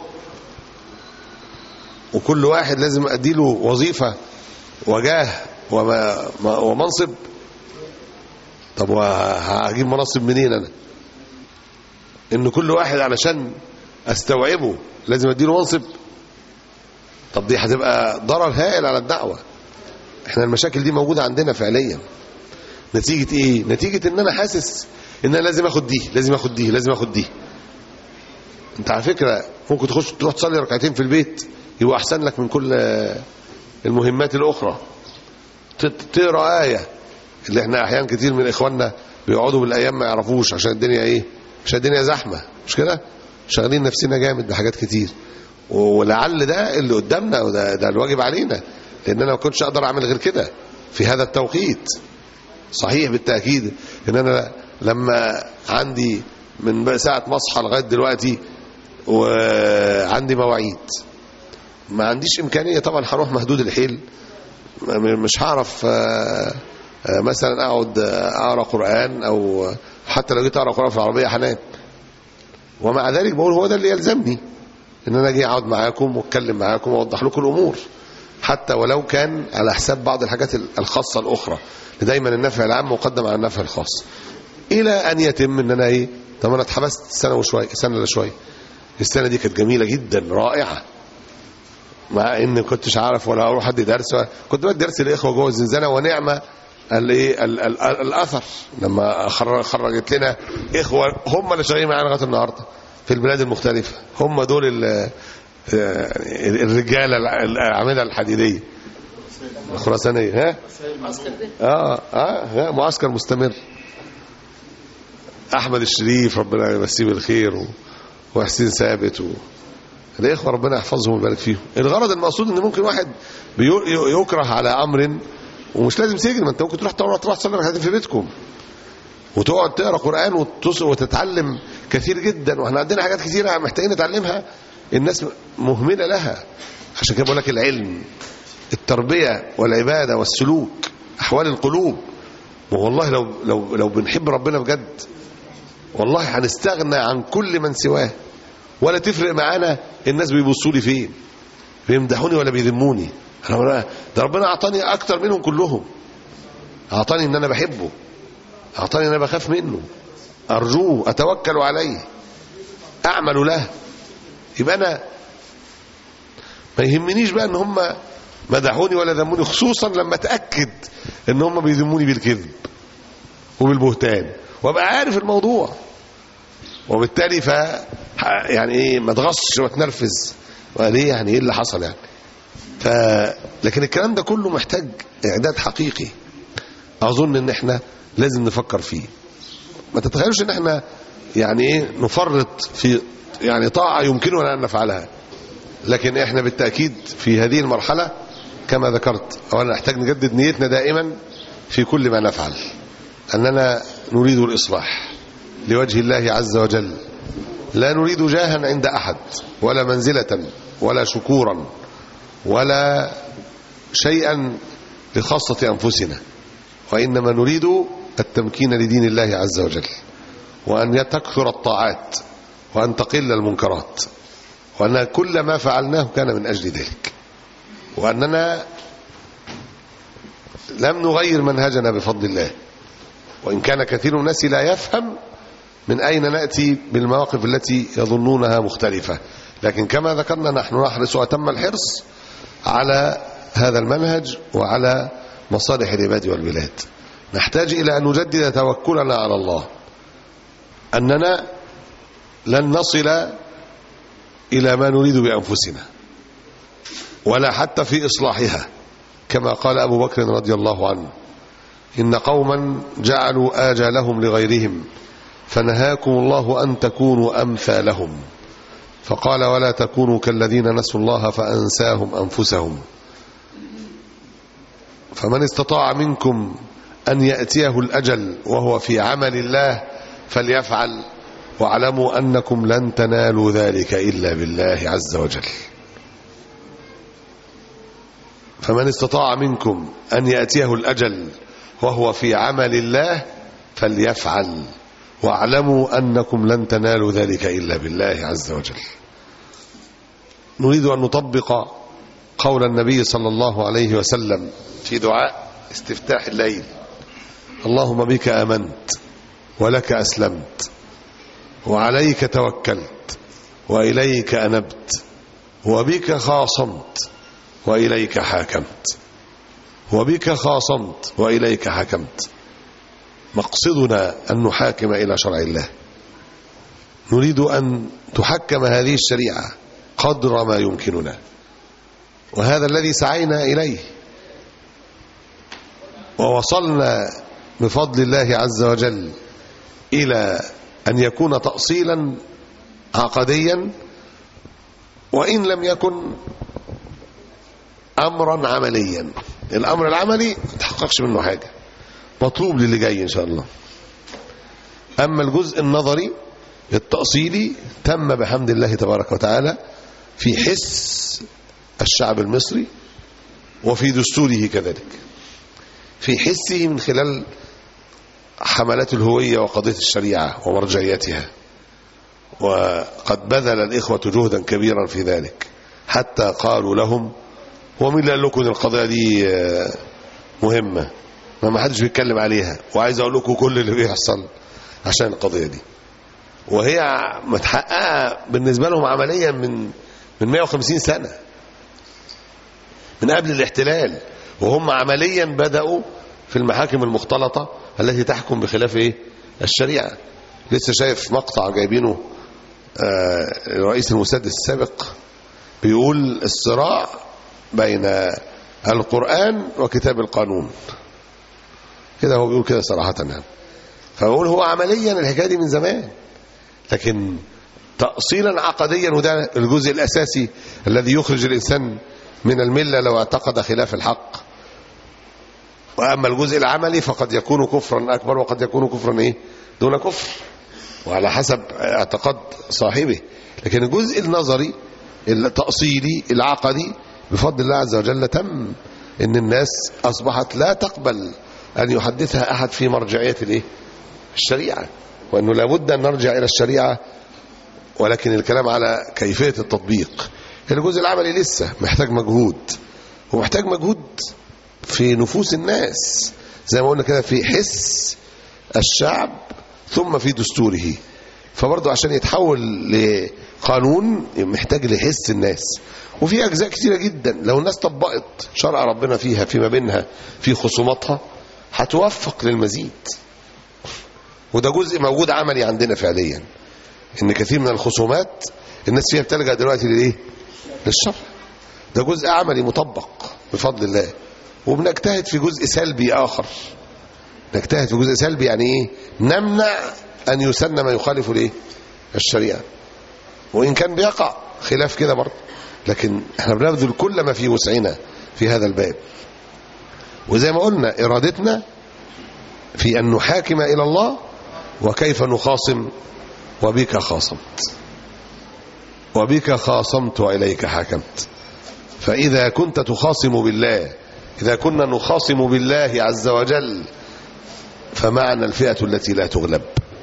وكل واحد لازم اديله وظيفة وجاه وما... ومنصب. طب وهجيب مناصب منين انا؟ ان كل واحد علشان استوعبه لازم اديله منصب؟ طب دي هتبقى ضرر هائل على الدعوة. احنا المشاكل دي موجودة عندنا فعليا. نتيجة ايه؟ نتيجة ان انا حاسس ان انا لازم اخد دي لازم اخد دي لازم اخد دي. انت على فكرة ممكن تخش تروح تصلي ركعتين في البيت يبقى احسن لك من كل المهمات الاخرى. تقرا آية، اللي احنا احيان كتير من اخواننا بيقعدوا بالايام ما يعرفوش عشان الدنيا ايه؟ عشان الدنيا زحمة، مش كده؟ شغالين نفسنا جامد بحاجات كتير، ولعل ده اللي قدامنا وده ده الواجب علينا، لان انا ما كنتش اقدر اعمل غير كده في هذا التوقيت. صحيح بالتأكيد ان انا لما عندي من ساعة ما اصحى لغاية دلوقتي وعندي مواعيد، ما عنديش امكانية طبعا هروح مهدود الحيل، مش هعرف مثلا اقعد اقرا قرآن، او حتى لو جيت اقرا قرآن في العربية هنام. ومع ذلك بقول هو ده اللي يلزمني، ان انا اجي اقعد معاكم واتكلم معاكم واوضح لكم الامور، حتى ولو كان على حساب بعض الحاجات الخاصة الاخرى. دايما النفع العام مقدم على النفع الخاص، الى ان يتم ان انا ايه؟ طب انا اتحبست سنه وشويه، سنه الا شويه. السنه دي كانت جميله جدا رائعه، مع ان ما كنتش عارف ولا اروح ادي درس. كنت بدي درس الاخوه جوه الزنزانه، ونعمه الايه الاثر لما خرجت لنا اخوه هم اللي شغالين معانا لغايه النهارده في البلاد المختلفه. هم دول الرجاله الاعمده الحديديه الخراسانيه. ها اه اه معسكر مستمر. احمد الشريف ربنا يمسيه بالخير، وحسين ثابت و... الاخوه ربنا يحفظهم ويبارك فيهم. الغرض المقصود ان ممكن واحد يكره على امر، ومش لازم سجن، ما انت ممكن تروح تروح تروح تصلي ركعتين في بيتكم وتقعد تقرا قران وتتعلم كثير جدا. واحنا عندنا حاجات كثيره محتاجين نتعلمها، الناس مهمله لها. عشان كده بقول لك العلم، التربيه والعباده والسلوك، احوال القلوب. والله لو لو لو بنحب ربنا بجد والله هنستغنى عن كل من سواه، ولا تفرق معانا الناس بيبصوا لي فين، بيمدحوني ولا بيذموني. ده ربنا اعطاني اكتر منهم كلهم. اعطاني ان انا بحبه، اعطاني ان انا بخاف منه، ارجوه، اتوكل عليه، اعمل له. يبقى انا ما يهمنيش بقى ان هم مدحوني ولا ذموني، خصوصا لما اتاكد ان هم بيذموني بالكذب وبالبهتان وابقى عارف الموضوع، وبالتالي ف يعني ايه ما اتغصش واتنرفز وليه يعني ايه اللي حصل يعني. ف لكن الكلام ده كله محتاج اعداد حقيقي، اظن ان احنا لازم نفكر فيه. ما تتخيلوش ان احنا يعني ايه نفرط في يعني طاعه يمكننا ان نفعلها، لكن احنا بالتاكيد في هذه المرحله كما ذكرت اولا نحتاج نجدد نيتنا دائما في كل ما نفعل، اننا نريد الاصلاح لوجه الله عز وجل، لا نريد جاها عند احد ولا منزله ولا شكورا ولا شيئا لخاصه انفسنا، وانما نريد التمكين لدين الله عز وجل، وان تكثر الطاعات وان تقل المنكرات، وان كل ما فعلناه كان من اجل ذلك، واننا لم نغير منهجنا بفضل الله. وان كان كثير من الناس لا يفهم من اين ناتي بالمواقف التي يظنونها مختلفه، لكن كما ذكرنا نحن نحرص اتم الحرص على هذا المنهج وعلى مصالح العباد والبلاد. نحتاج الى ان نجدد توكلنا على الله، اننا لن نصل الى ما نريد بانفسنا ولا حتى في اصلاحها، كما قال ابو بكر رضي الله عنه: ان قوما جعلوا آجالهم لغيرهم فنهاكم الله أن تكونوا أمثالهم، فقال ولا تكونوا كالذين نسوا الله فأنساهم أنفسهم. فمن استطاع منكم أن يأتيه الأجل وهو في عمل الله فليفعل، واعلموا أنكم لن تنالوا ذلك إلا بالله عز وجل. فمن استطاع منكم أن يأتيه الأجل وهو في عمل الله فليفعل، واعلموا أنكم لن تنالوا ذلك إلا بالله عز وجل. نريد أن نطبق قول النبي صلى الله عليه وسلم في دعاء استفتاح الليل: اللهم بك آمنت ولك أسلمت وعليك توكلت وإليك أنبت وبك خاصمت وإليك حاكمت وبك خاصمت وإليك حكمت. مقصدنا أن نحاكم إلى شرع الله، نريد أن تحكم هذه الشريعة قدر ما يمكننا، وهذا الذي سعينا إليه، ووصلنا بفضل الله عز وجل إلى أن يكون تأصيلا عقديا، وإن لم يكن أمرا عمليا. الأمر العملي ما تحققش منه حاجة، مطلوب للي جاي إن شاء الله. أما الجزء النظري التأصيلي تم بحمد الله تبارك وتعالى في حس الشعب المصري وفي دستوره كذلك، في حسه من خلال حملات الهوية وقضية الشريعة ومرجعيتها، وقد بذل الإخوة جهدا كبيرا في ذلك، حتى قالوا لهم: ومين اللي قال لكم ان القضيه دي مهمه؟ ما ما حدش بيتكلم عليها، وعايز اقول لكم كل اللي بيحصل عشان القضيه دي، وهي متحققه بالنسبه لهم عمليا من من مئة وخمسين سنه من قبل الاحتلال، وهم عمليا بداوا في المحاكم المختلطه التي تحكم بخلاف ايه؟ الشريعه. لسه شايف مقطع جايبينه آه رئيس المسدس السابق بيقول: الصراع بين القرآن وكتاب القانون. كده هو بيقول كده صراحة يعني. فبقول هو عمليا الحكاية دي من زمان، لكن تأصيلا عقديا، وده الجزء الأساسي الذي يخرج الإنسان من الملة لو اعتقد خلاف الحق. وأما الجزء العملي فقد يكون كفرا أكبر وقد يكون كفرا إيه؟ دون كفر، وعلى حسب اعتقاد صاحبه. لكن الجزء النظري التأصيلي العقدي بفضل الله عز وجل تم، ان الناس اصبحت لا تقبل ان يحدثها احد في مرجعيه الايه؟ الشريعه، وانه لابد ان نرجع الى الشريعه، ولكن الكلام على كيفيه التطبيق. الجزء العملي لسه محتاج مجهود، ومحتاج مجهود في نفوس الناس زي ما قلنا كده، في حس الشعب ثم في دستوره. فبرضه عشان يتحول لقانون محتاج لحس الناس، وفي أجزاء كتيرة جدا لو الناس طبقت شرع ربنا فيها فيما بينها في خصوماتها هتوفق للمزيد. وده جزء موجود عملي عندنا فعليا، ان كثير من الخصومات الناس فيها بتلجأ دلوقتي للايه؟ للشرع. ده جزء عملي مطبق بفضل الله. وبنجتهد في جزء سلبي آخر، نجتهد في جزء سلبي يعني ايه؟ نمنع أن يسن ما يخالف الايه؟ الشريعة، وإن كان بيقع خلاف كده برضه، لكن احنا بنبذل كل ما في وسعنا في هذا الباب. وزي ما قلنا إرادتنا في أن نحاكم إلى الله، وكيف نخاصم؟ وبك خاصمت وبك خاصمت وإليك حكمت. فإذا كنت تخاصم بالله، إذا كنا نخاصم بالله عز وجل، فمعنا الفئة التي لا تغلب.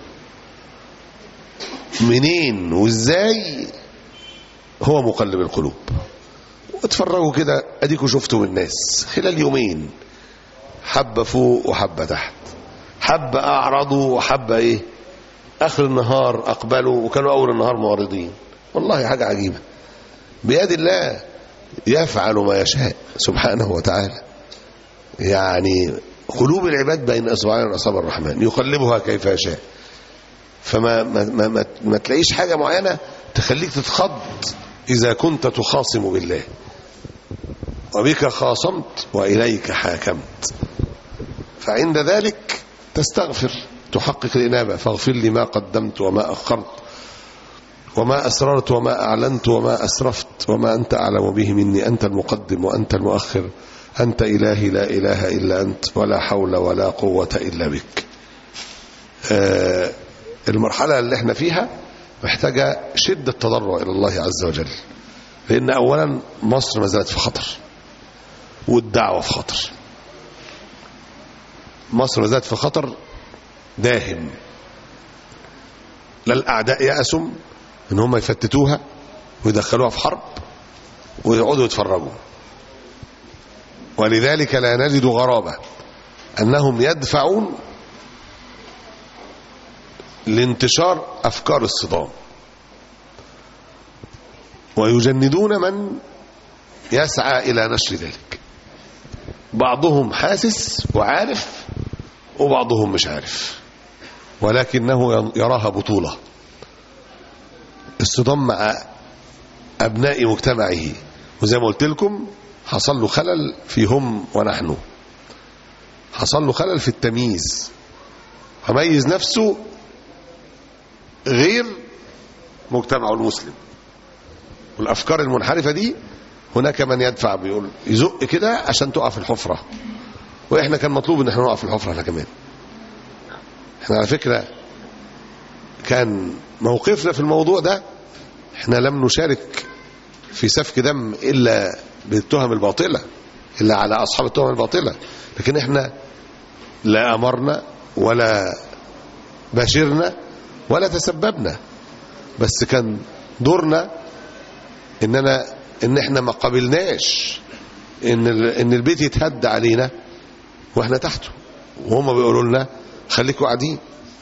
منين وإزاي؟ هو مقلب القلوب. واتفرجوا كده، أديكوا شفتوا الناس خلال يومين، حبة فوق وحبة تحت، حبة أعرضوا وحبة إيه؟ آخر النهار أقبلوا وكانوا أول النهار معرضين. والله حاجة عجيبة، بيد الله يفعل ما يشاء سبحانه وتعالى. يعني قلوب العباد بين أصبعين من أصابع الرحمن يقلبها كيف يشاء. فما ما ما ما, ما تلاقيش حاجة معينة تخليك تتخض إذا كنت تخاصم بالله. وبك خاصمت وإليك حاكمت، فعند ذلك تستغفر تحقق الإنابة. فاغفر لي ما قدمت وما أخرت وما أسررت وما أعلنت وما أسرفت وما أنت أعلم به مني، أنت المقدم وأنت المؤخر، أنت إلهي لا إله إلا أنت، ولا حول ولا قوة إلا بك. آه المرحلة اللي احنا فيها محتاجة شدة تضرع إلى الله عز وجل، لأن أولا مصر ما زالت في خطر، والدعوة في خطر. مصر ما زالت في خطر داهم. لا الأعداء يأسوا إن هم يفتتوها ويدخلوها في حرب ويقعدوا يتفرجوا، ولذلك لا نجد غرابة أنهم يدفعون لانتشار أفكار الصدام، ويجندون من يسعى إلى نشر ذلك. بعضهم حاسس وعارف، وبعضهم مش عارف، ولكنه يراها بطولة. الصدام مع أبناء مجتمعه، وزي ما قلت لكم حصل له خلل في هم ونحن، حصل له خلل في التمييز، فميز نفسه غير مجتمعه المسلم. والأفكار المنحرفة دي هناك من يدفع، بيقول يزق كده عشان تقع في الحفرة، وإحنا كان مطلوب إن احنا نقع في الحفرة احنا كمان. احنا على فكرة كان موقفنا في الموضوع ده، احنا لم نشارك في سفك دم إلا بالتهم الباطلة، إلا على أصحاب التهم الباطلة، لكن احنا لا أمرنا ولا باشرنا ولا تسببنا، بس كان دورنا إننا إن احنا ما قبلناش إن إن البيت يتهد علينا واحنا تحته، وهم بيقولوا لنا خليكوا قاعدين.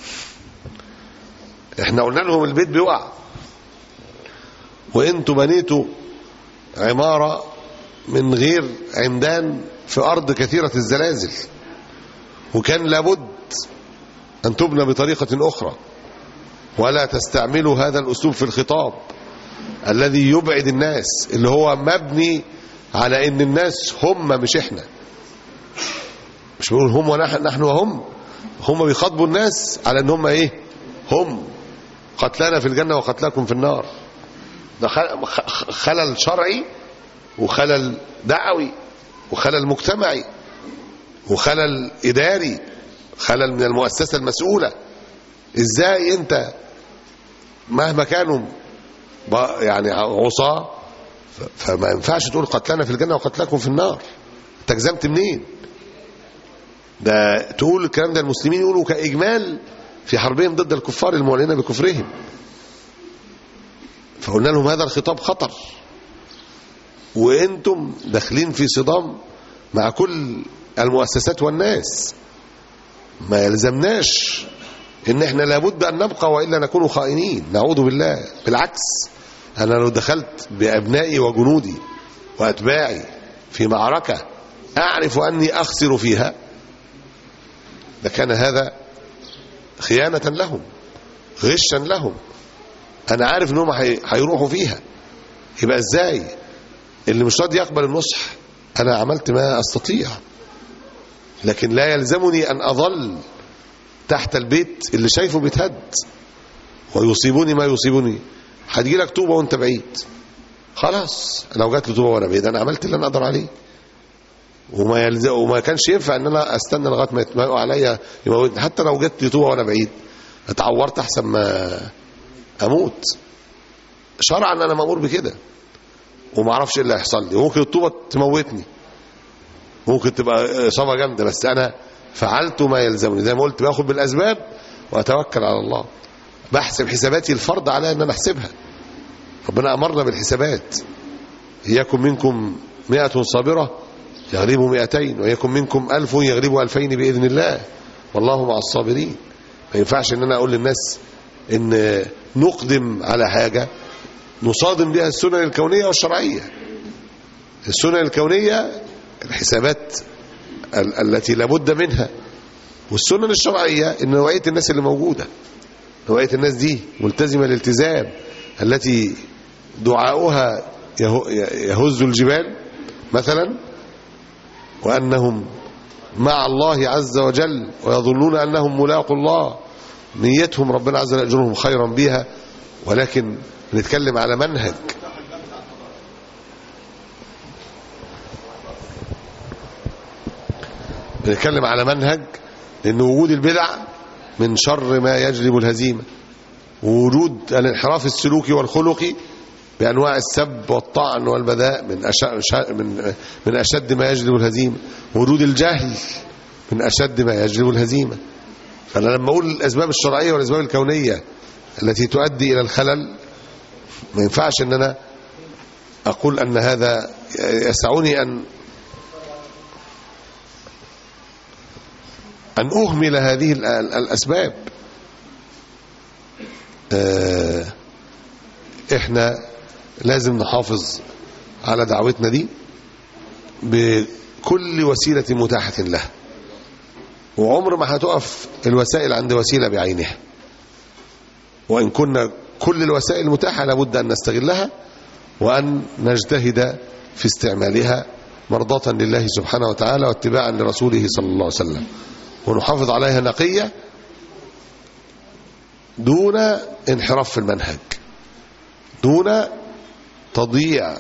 احنا قلنا لهم البيت بيقع، وانتوا بنيتوا عمارة من غير عمدان في أرض كثيرة الزلازل، وكان لابد أن تبنى بطريقة أخرى، ولا تستعملوا هذا الأسلوب في الخطاب الذي يبعد الناس، اللي هو مبني على ان الناس هم مش احنا. مش بيقول هم ونحن نحن وهم، هم بيخاطبوا الناس على ان هم ايه؟ هم قتلانا في الجنة وقتلاكم في النار. ده خلل شرعي وخلل دعوي وخلل مجتمعي وخلل إداري، خلل من المؤسسة المسؤولة. ازاي انت مهما كانوا يعني عصاة فما ينفعش تقول قتلنا في الجنة وقتلكم في النار؟ انت جزمت منين؟ ده تقول الكلام ده المسلمين يقولوا كإجمال في حربهم ضد الكفار المعلنين بكفرهم. فقلنا لهم هذا الخطاب خطر، وانتم داخلين في صدام مع كل المؤسسات والناس. ما يلزمناش ان احنا لابد ان نبقى والا نكون خائنين، نعوذ بالله. بالعكس، انا لو دخلت بابنائي وجنودي واتباعي في معركة اعرف اني اخسر فيها، لكان هذا خيانة لهم، غشا لهم. انا عارف انهم هيروحوا فيها، يبقى ازاي اللي مش راضي يقبل النصح؟ انا عملت ما استطيع، لكن لا يلزمني ان اظل تحت البيت اللي شايفه بيتهد ويصيبوني ما يصيبوني. هتجي لك طوبة وانت بعيد، خلاص لو جات لي طوبة وانا بعيد انا عملت اللي انا اقدر عليه، وما يلزم وما كانش ينفع ان انا استنى لغايه ما يتمقوا عليا يموتني. حتى لو جات لي طوبة وانا بعيد اتعورت احسن ما اموت. شرعا انا مامور بكده، وما اعرفش ايه اللي هيحصل لي. وممكن الطوبة تموتني، ممكن تبقى اصابه جامده، بس انا فعلت ما يلزمني. زي ما قلت باخد بالاسباب واتوكل على الله. بحسب حساباتي الفرض على ان انا احسبها. ربنا امرنا بالحسابات. يكن منكم مئة صابره يغلبوا مئتين، ويكن منكم ألف يغلبوا ألفين باذن الله، والله مع الصابرين. ما ينفعش ان انا اقول للناس ان نقدم على حاجه نصادم بها السنن الكونيه والشرعيه. السنن الكونيه الحسابات التي لابد منها، والسنن الشرعية ان نوعية الناس اللي موجودة، نوعية الناس دي ملتزمة الالتزام التي دعاؤها يهز الجبال مثلا، وأنهم مع الله عز وجل ويظنون أنهم ملاقوا الله، نيتهم ربنا عز وجل أجرهم خيرا بها، ولكن بنتكلم على منهج. بنتكلم على منهج، لأن وجود البدع من شر ما يجلب الهزيمة، ووجود الانحراف السلوكي والخلقي بأنواع السب والطعن والبذاء من أشد, من من أشد ما يجلب الهزيمة، ووجود الجهل من أشد ما يجلب الهزيمة. فأنا لما أقول الأسباب الشرعية والأسباب الكونية التي تؤدي إلى الخلل، ما ينفعش أن أنا أقول أن هذا يسعني أن أن أهمل هذه الأسباب. إحنا لازم نحافظ على دعوتنا دي بكل وسيلة متاحة له، وعمر ما هتقف الوسائل عند وسيلة بعينها، وإن كنا كل الوسائل المتاحة لابد أن نستغلها وأن نجتهد في استعمالها مرضاة لله سبحانه وتعالى واتباعا لرسوله صلى الله عليه وسلم، ونحافظ عليها نقية دون انحراف في المنهج، دون تضييع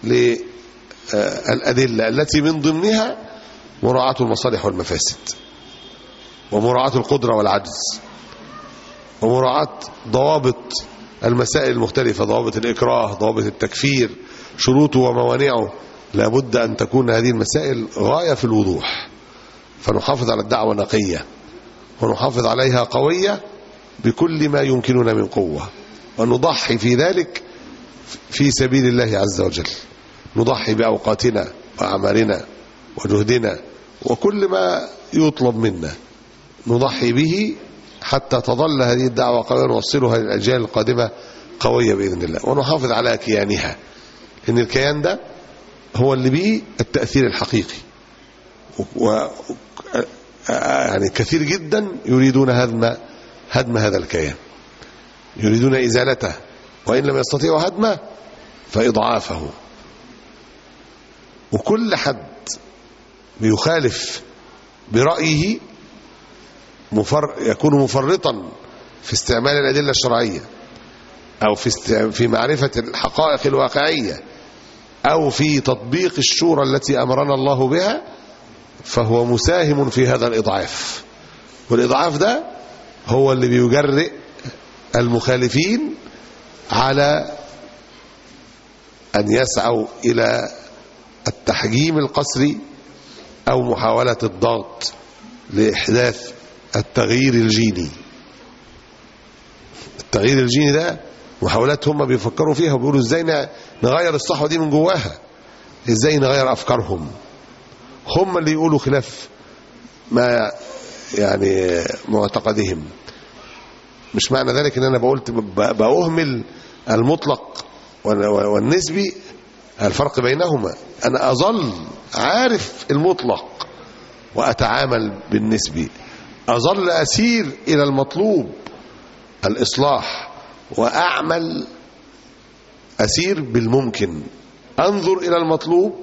للأدلة التي من ضمنها مراعاة المصالح والمفاسد، ومراعاة القدرة والعجز، ومراعاة ضوابط المسائل المختلفة، ضوابط الإكراه، ضوابط التكفير، شروطه وموانعه. لابد أن تكون هذه المسائل غاية في الوضوح، فنحافظ على الدعوة نقية، ونحافظ عليها قوية بكل ما يمكننا من قوة، ونضحي في ذلك في سبيل الله عز وجل، نضحي بأوقاتنا وأعمالنا وجهدنا وكل ما يطلب منا، نضحي به حتى تظل هذه الدعوة قوية، ونوصلها للأجيال القادمة قوية بإذن الله، ونحافظ على كيانها، لأن الكيان ده هو اللي بيه التأثير الحقيقي. و يعني كثير جدا يريدون هدم هدم هذا الكيان، يريدون إزالته، وإن لم يستطيعوا هدمه فإضعافه. وكل حد بيخالف برأيه مفر يكون مفرطا في استعمال الأدلة الشرعية، أو في است... في معرفة الحقائق الواقعية، أو في تطبيق الشورى التي أمرنا الله بها، فهو مساهم في هذا الإضعاف. والإضعاف ده هو اللي بيجرئ المخالفين على أن يسعوا إلى التحجيم القسري أو محاولة الضغط لإحداث التغيير الجيني. التغيير الجيني ده محاولات هم بيفكروا فيها وبيقولوا ازاي نغير الصحوة دي من جواها، ازاي نغير أفكارهم. هم اللي يقولوا خلاف ما يعني معتقدهم. مش معنى ذلك ان انا بقولت بأهمل المطلق والنسبي، الفرق بينهما. انا اظل عارف المطلق واتعامل بالنسبي، اظل اسير الى المطلوب الاصلاح، واعمل اسير بالممكن، انظر الى المطلوب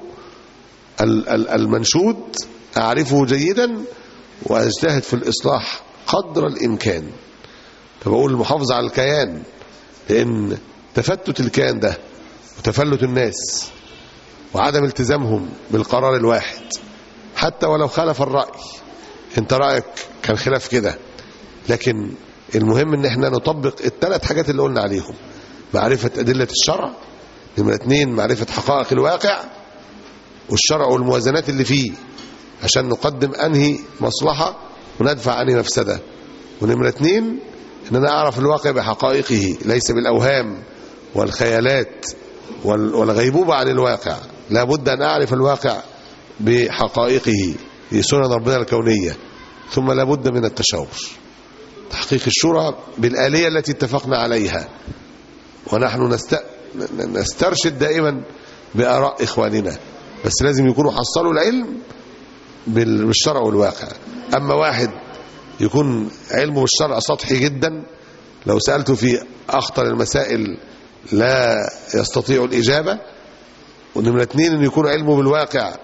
المنشود اعرفه جيدا، واجتهد في الاصلاح قدر الامكان. فبقول المحافظة على الكيان، لأن تفتت الكيان ده وتفلت الناس وعدم التزامهم بالقرار الواحد حتى ولو خالف الرأي، انت رأيك كان خلاف كده، لكن المهم ان احنا نطبق الثلاث حاجات اللي قلنا عليهم: معرفة أدلة الشرع، نمرة اتنين معرفة حقائق الواقع والشرع والموازنات اللي فيه عشان نقدم أنهي مصلحة وندفع أنهي مفسدة، ونمرة اتنين ان انا اعرف الواقع بحقائقه ليس بالاوهام والخيالات والغيبوبة عن الواقع. لا بد ان اعرف الواقع بحقائقه لسنن ربنا الكونية، ثم لا بد من التشاور، تحقيق الشورى بالآلية التي اتفقنا عليها. ونحن نست... نسترشد دائما بآراء إخواننا، بس لازم يكونوا حصلوا العلم بالشرع والواقع. أما واحد يكون علمه بالشرع سطحي جدا، لو سألته في أخطر المسائل لا يستطيع الإجابة. ونمرة اتنين أن يكون علمه بالواقع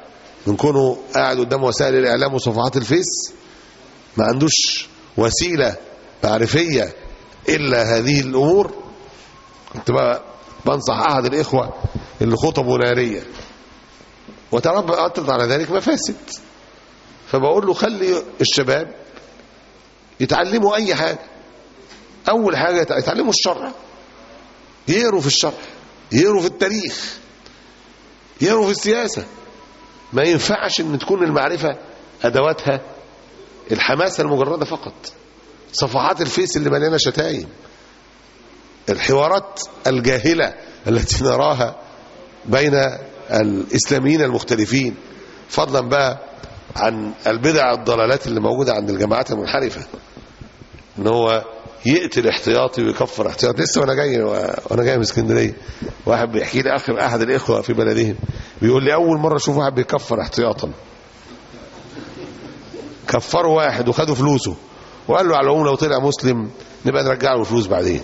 من كونه قاعد قدام وسائل الإعلام وصفحات الفيس ما عندوش وسيلة معرفية إلا هذه الأمور. كنت بقى بنصح أحد الإخوة اللي خطبه نارية وترتب على ذلك مفاسد، فبقول له خلي الشباب يتعلموا أي حاجة. أول حاجة يتعلموا الشرع، يقروا في الشرع، يقروا في التاريخ، يقروا في السياسة. ما ينفعش ان تكون المعرفة ادواتها الحماسة المجردة فقط، صفحات الفيس اللي مليانة شتايم، الحوارات الجاهلة التي نراها بين الإسلاميين المختلفين، فضلا بقى عن البدع الضلالات اللي موجودة عند الجماعات المنحرفة، ان هو يقتل احتياطي ويكفر احتياطي. لسه وانا جاي وانا جاي من اسكندريه واحد بيحكي لي اخر احد الاخوه في بلدهم بيقول لي اول مره اشوف واحد بيكفر احتياطا. كفروا واحد وخدوا فلوسه وقال له على العموم لو طلع مسلم نبقى نرجع له الفلوس بعدين،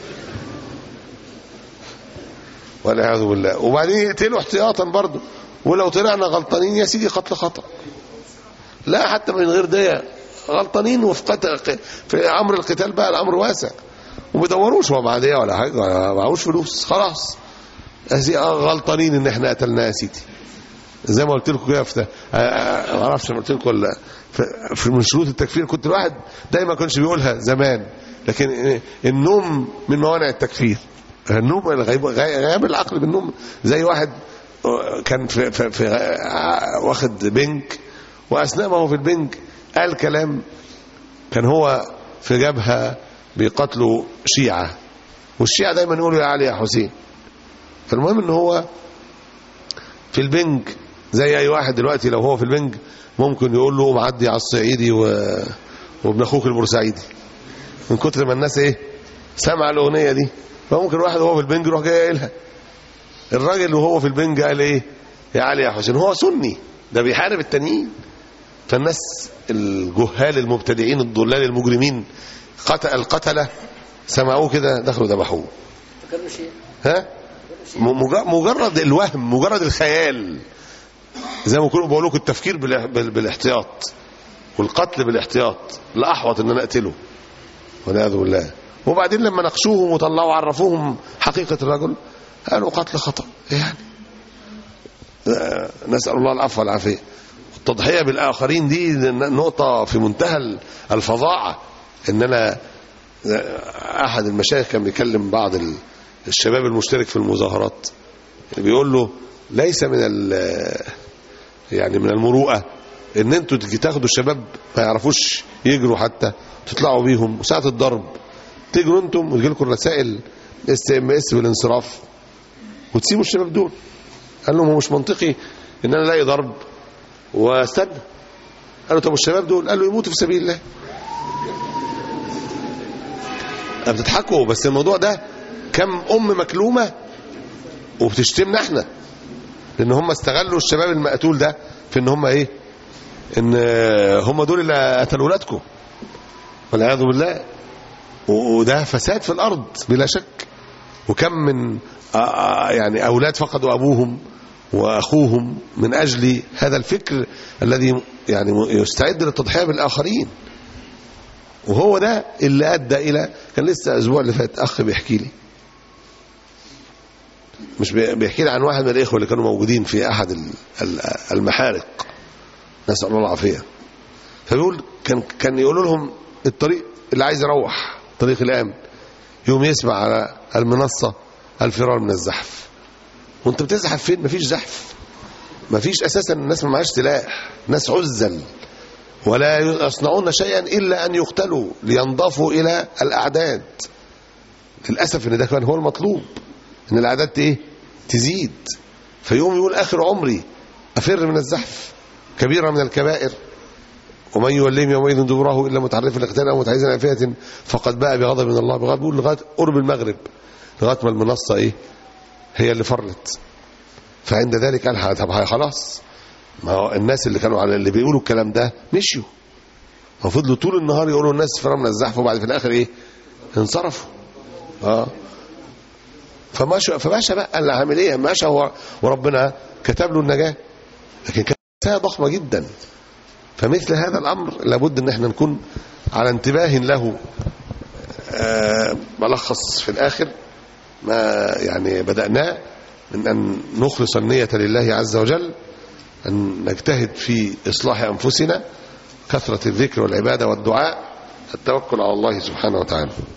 والعياذ بالله. وبعدين يقتلوا احتياطا برضه، ولو طلعنا غلطانين يا سيدي قتل خطأ. لا حتى من غير ده غلطانين، وفي قتل في امر القتال بقى الامر واسع، وما بيدوروش هو معديه ولا حاجه، ما معهوش فلوس خلاص غلطانين ان احنا قتلناه يا سيدي. زي ما قلت لكم كده في ما اعرفش قلت لكم ولا في من شروط التكفير، كنت الواحد دايما ما كانش بيقولها زمان، لكن النوم من موانع التكفير. النوم غياب العقل بالنوم. زي واحد كان في, في, في واخد بنك، واثناء ما هو في البنك قال كلام، كان هو في جبهه بيقتلوا شيعه، والشيعه دايما يقولوا يا علي يا حسين. فالمهم ان هو في البنك زي اي واحد دلوقتي لو هو في البنك ممكن يقول له معدي على الصعيدي و... وابن اخوك البورسعيدي، من كتر ما الناس ايه سمع الاغنيه دي. فممكن واحد وهو في البنج يروح جاي قايلها. الراجل وهو في البنج قال ايه يا علي يا حسين، هو سني ده بيحارب التانيين. فالناس الجهال المبتدعين الضلال المجرمين قتل القتله سمعوه كده دخلوا ذبحوه. ها مجرد الوهم، مجرد الخيال. زي ما كنت بقول لكم التفكير بالاحتياط والقتل بالاحتياط لا احوط ان انا اقتله والعياذ بالله. وبعدين لما ناقشوهم وطلعوا عرفوهم حقيقه الرجل قالوا قتل خطأ. يعني نسأل الله العفو والعافية. التضحية بالآخرين دي نقطة في منتهى الفظاعة. إن أنا أحد المشايخ كان بيكلم بعض الشباب المشترك في المظاهرات، بيقول له ليس من يعني من المروءة إن أنتوا تاخدوا الشباب ما يعرفوش يجروا حتى تطلعوا بيهم، وساعة الضرب تجروا أنتم ويجي لكم رسائل اس ام اس بالانصراف وتسيبوا الشباب دول. قال لهم هو مش منطقي ان انا الاقي ضرب واستنى. قالوا طب الشباب دول؟ قالوا يموتوا في سبيل الله. بتضحكوا بس الموضوع ده كم ام مكلومه وبتشتمنا احنا، لان هم استغلوا الشباب المقتول ده في ان هم ايه، ان هم دول اللي قتلوا ولادكم والعياذ بالله. وده فساد في الارض بلا شك. وكم من يعني أولاد فقدوا أبوهم وأخوهم من أجل هذا الفكر الذي يعني يستعد للتضحية بالآخرين. وهو ده اللي أدى إلى، كان لسه الأسبوع اللي فات أخ بيحكي لي، مش بيحكي لي عن واحد من الإخوة اللي كانوا موجودين في أحد المحارق، نسأل الله العافية. فبيقول كان كان يقولوا لهم الطريق اللي عايز يروح طريق الآمن يوم يسمع على المنصة الفرار من الزحف. وانت بتزحف فين؟ مفيش زحف، مفيش اساسا. الناس ما معهاش سلاح، ناس عزل ولا يصنعون شيئا الا ان يقتلوا لينضافوا الى الاعداد. للاسف ان ده كان هو المطلوب، ان الاعداد ايه تزيد. فيوم يقول اخر عمري افر من الزحف، كبيره من الكبائر. ومن يوليهم يومئذ دبره الا متعرف لقتال او متحيزا الى فئه فقد باء بغضب من الله. بغضب بيقول لغايه قرب المغرب، لغايه ما المنصه ايه هي اللي فرت. فعند ذلك قال طب خلاص، ما هو الناس اللي كانوا على اللي بيقولوا الكلام ده مشيوا، ففضلوا طول النهار يقولوا الناس فرار من الزحف، وبعد في الاخر ايه انصرفوا. اه فماشى فماشى بقى اللي عامل ايه ماشى هو، وربنا كتب له النجاه. لكن مأساة ضخمة جدا. فمثل هذا الأمر لابد أن احنا نكون على انتباه له. أه بلخص في الآخر ما يعني بدأناه من أن نخلص النية لله عز وجل، أن نجتهد في إصلاح أنفسنا، كثرة الذكر والعبادة والدعاء، التوكل على الله سبحانه وتعالى.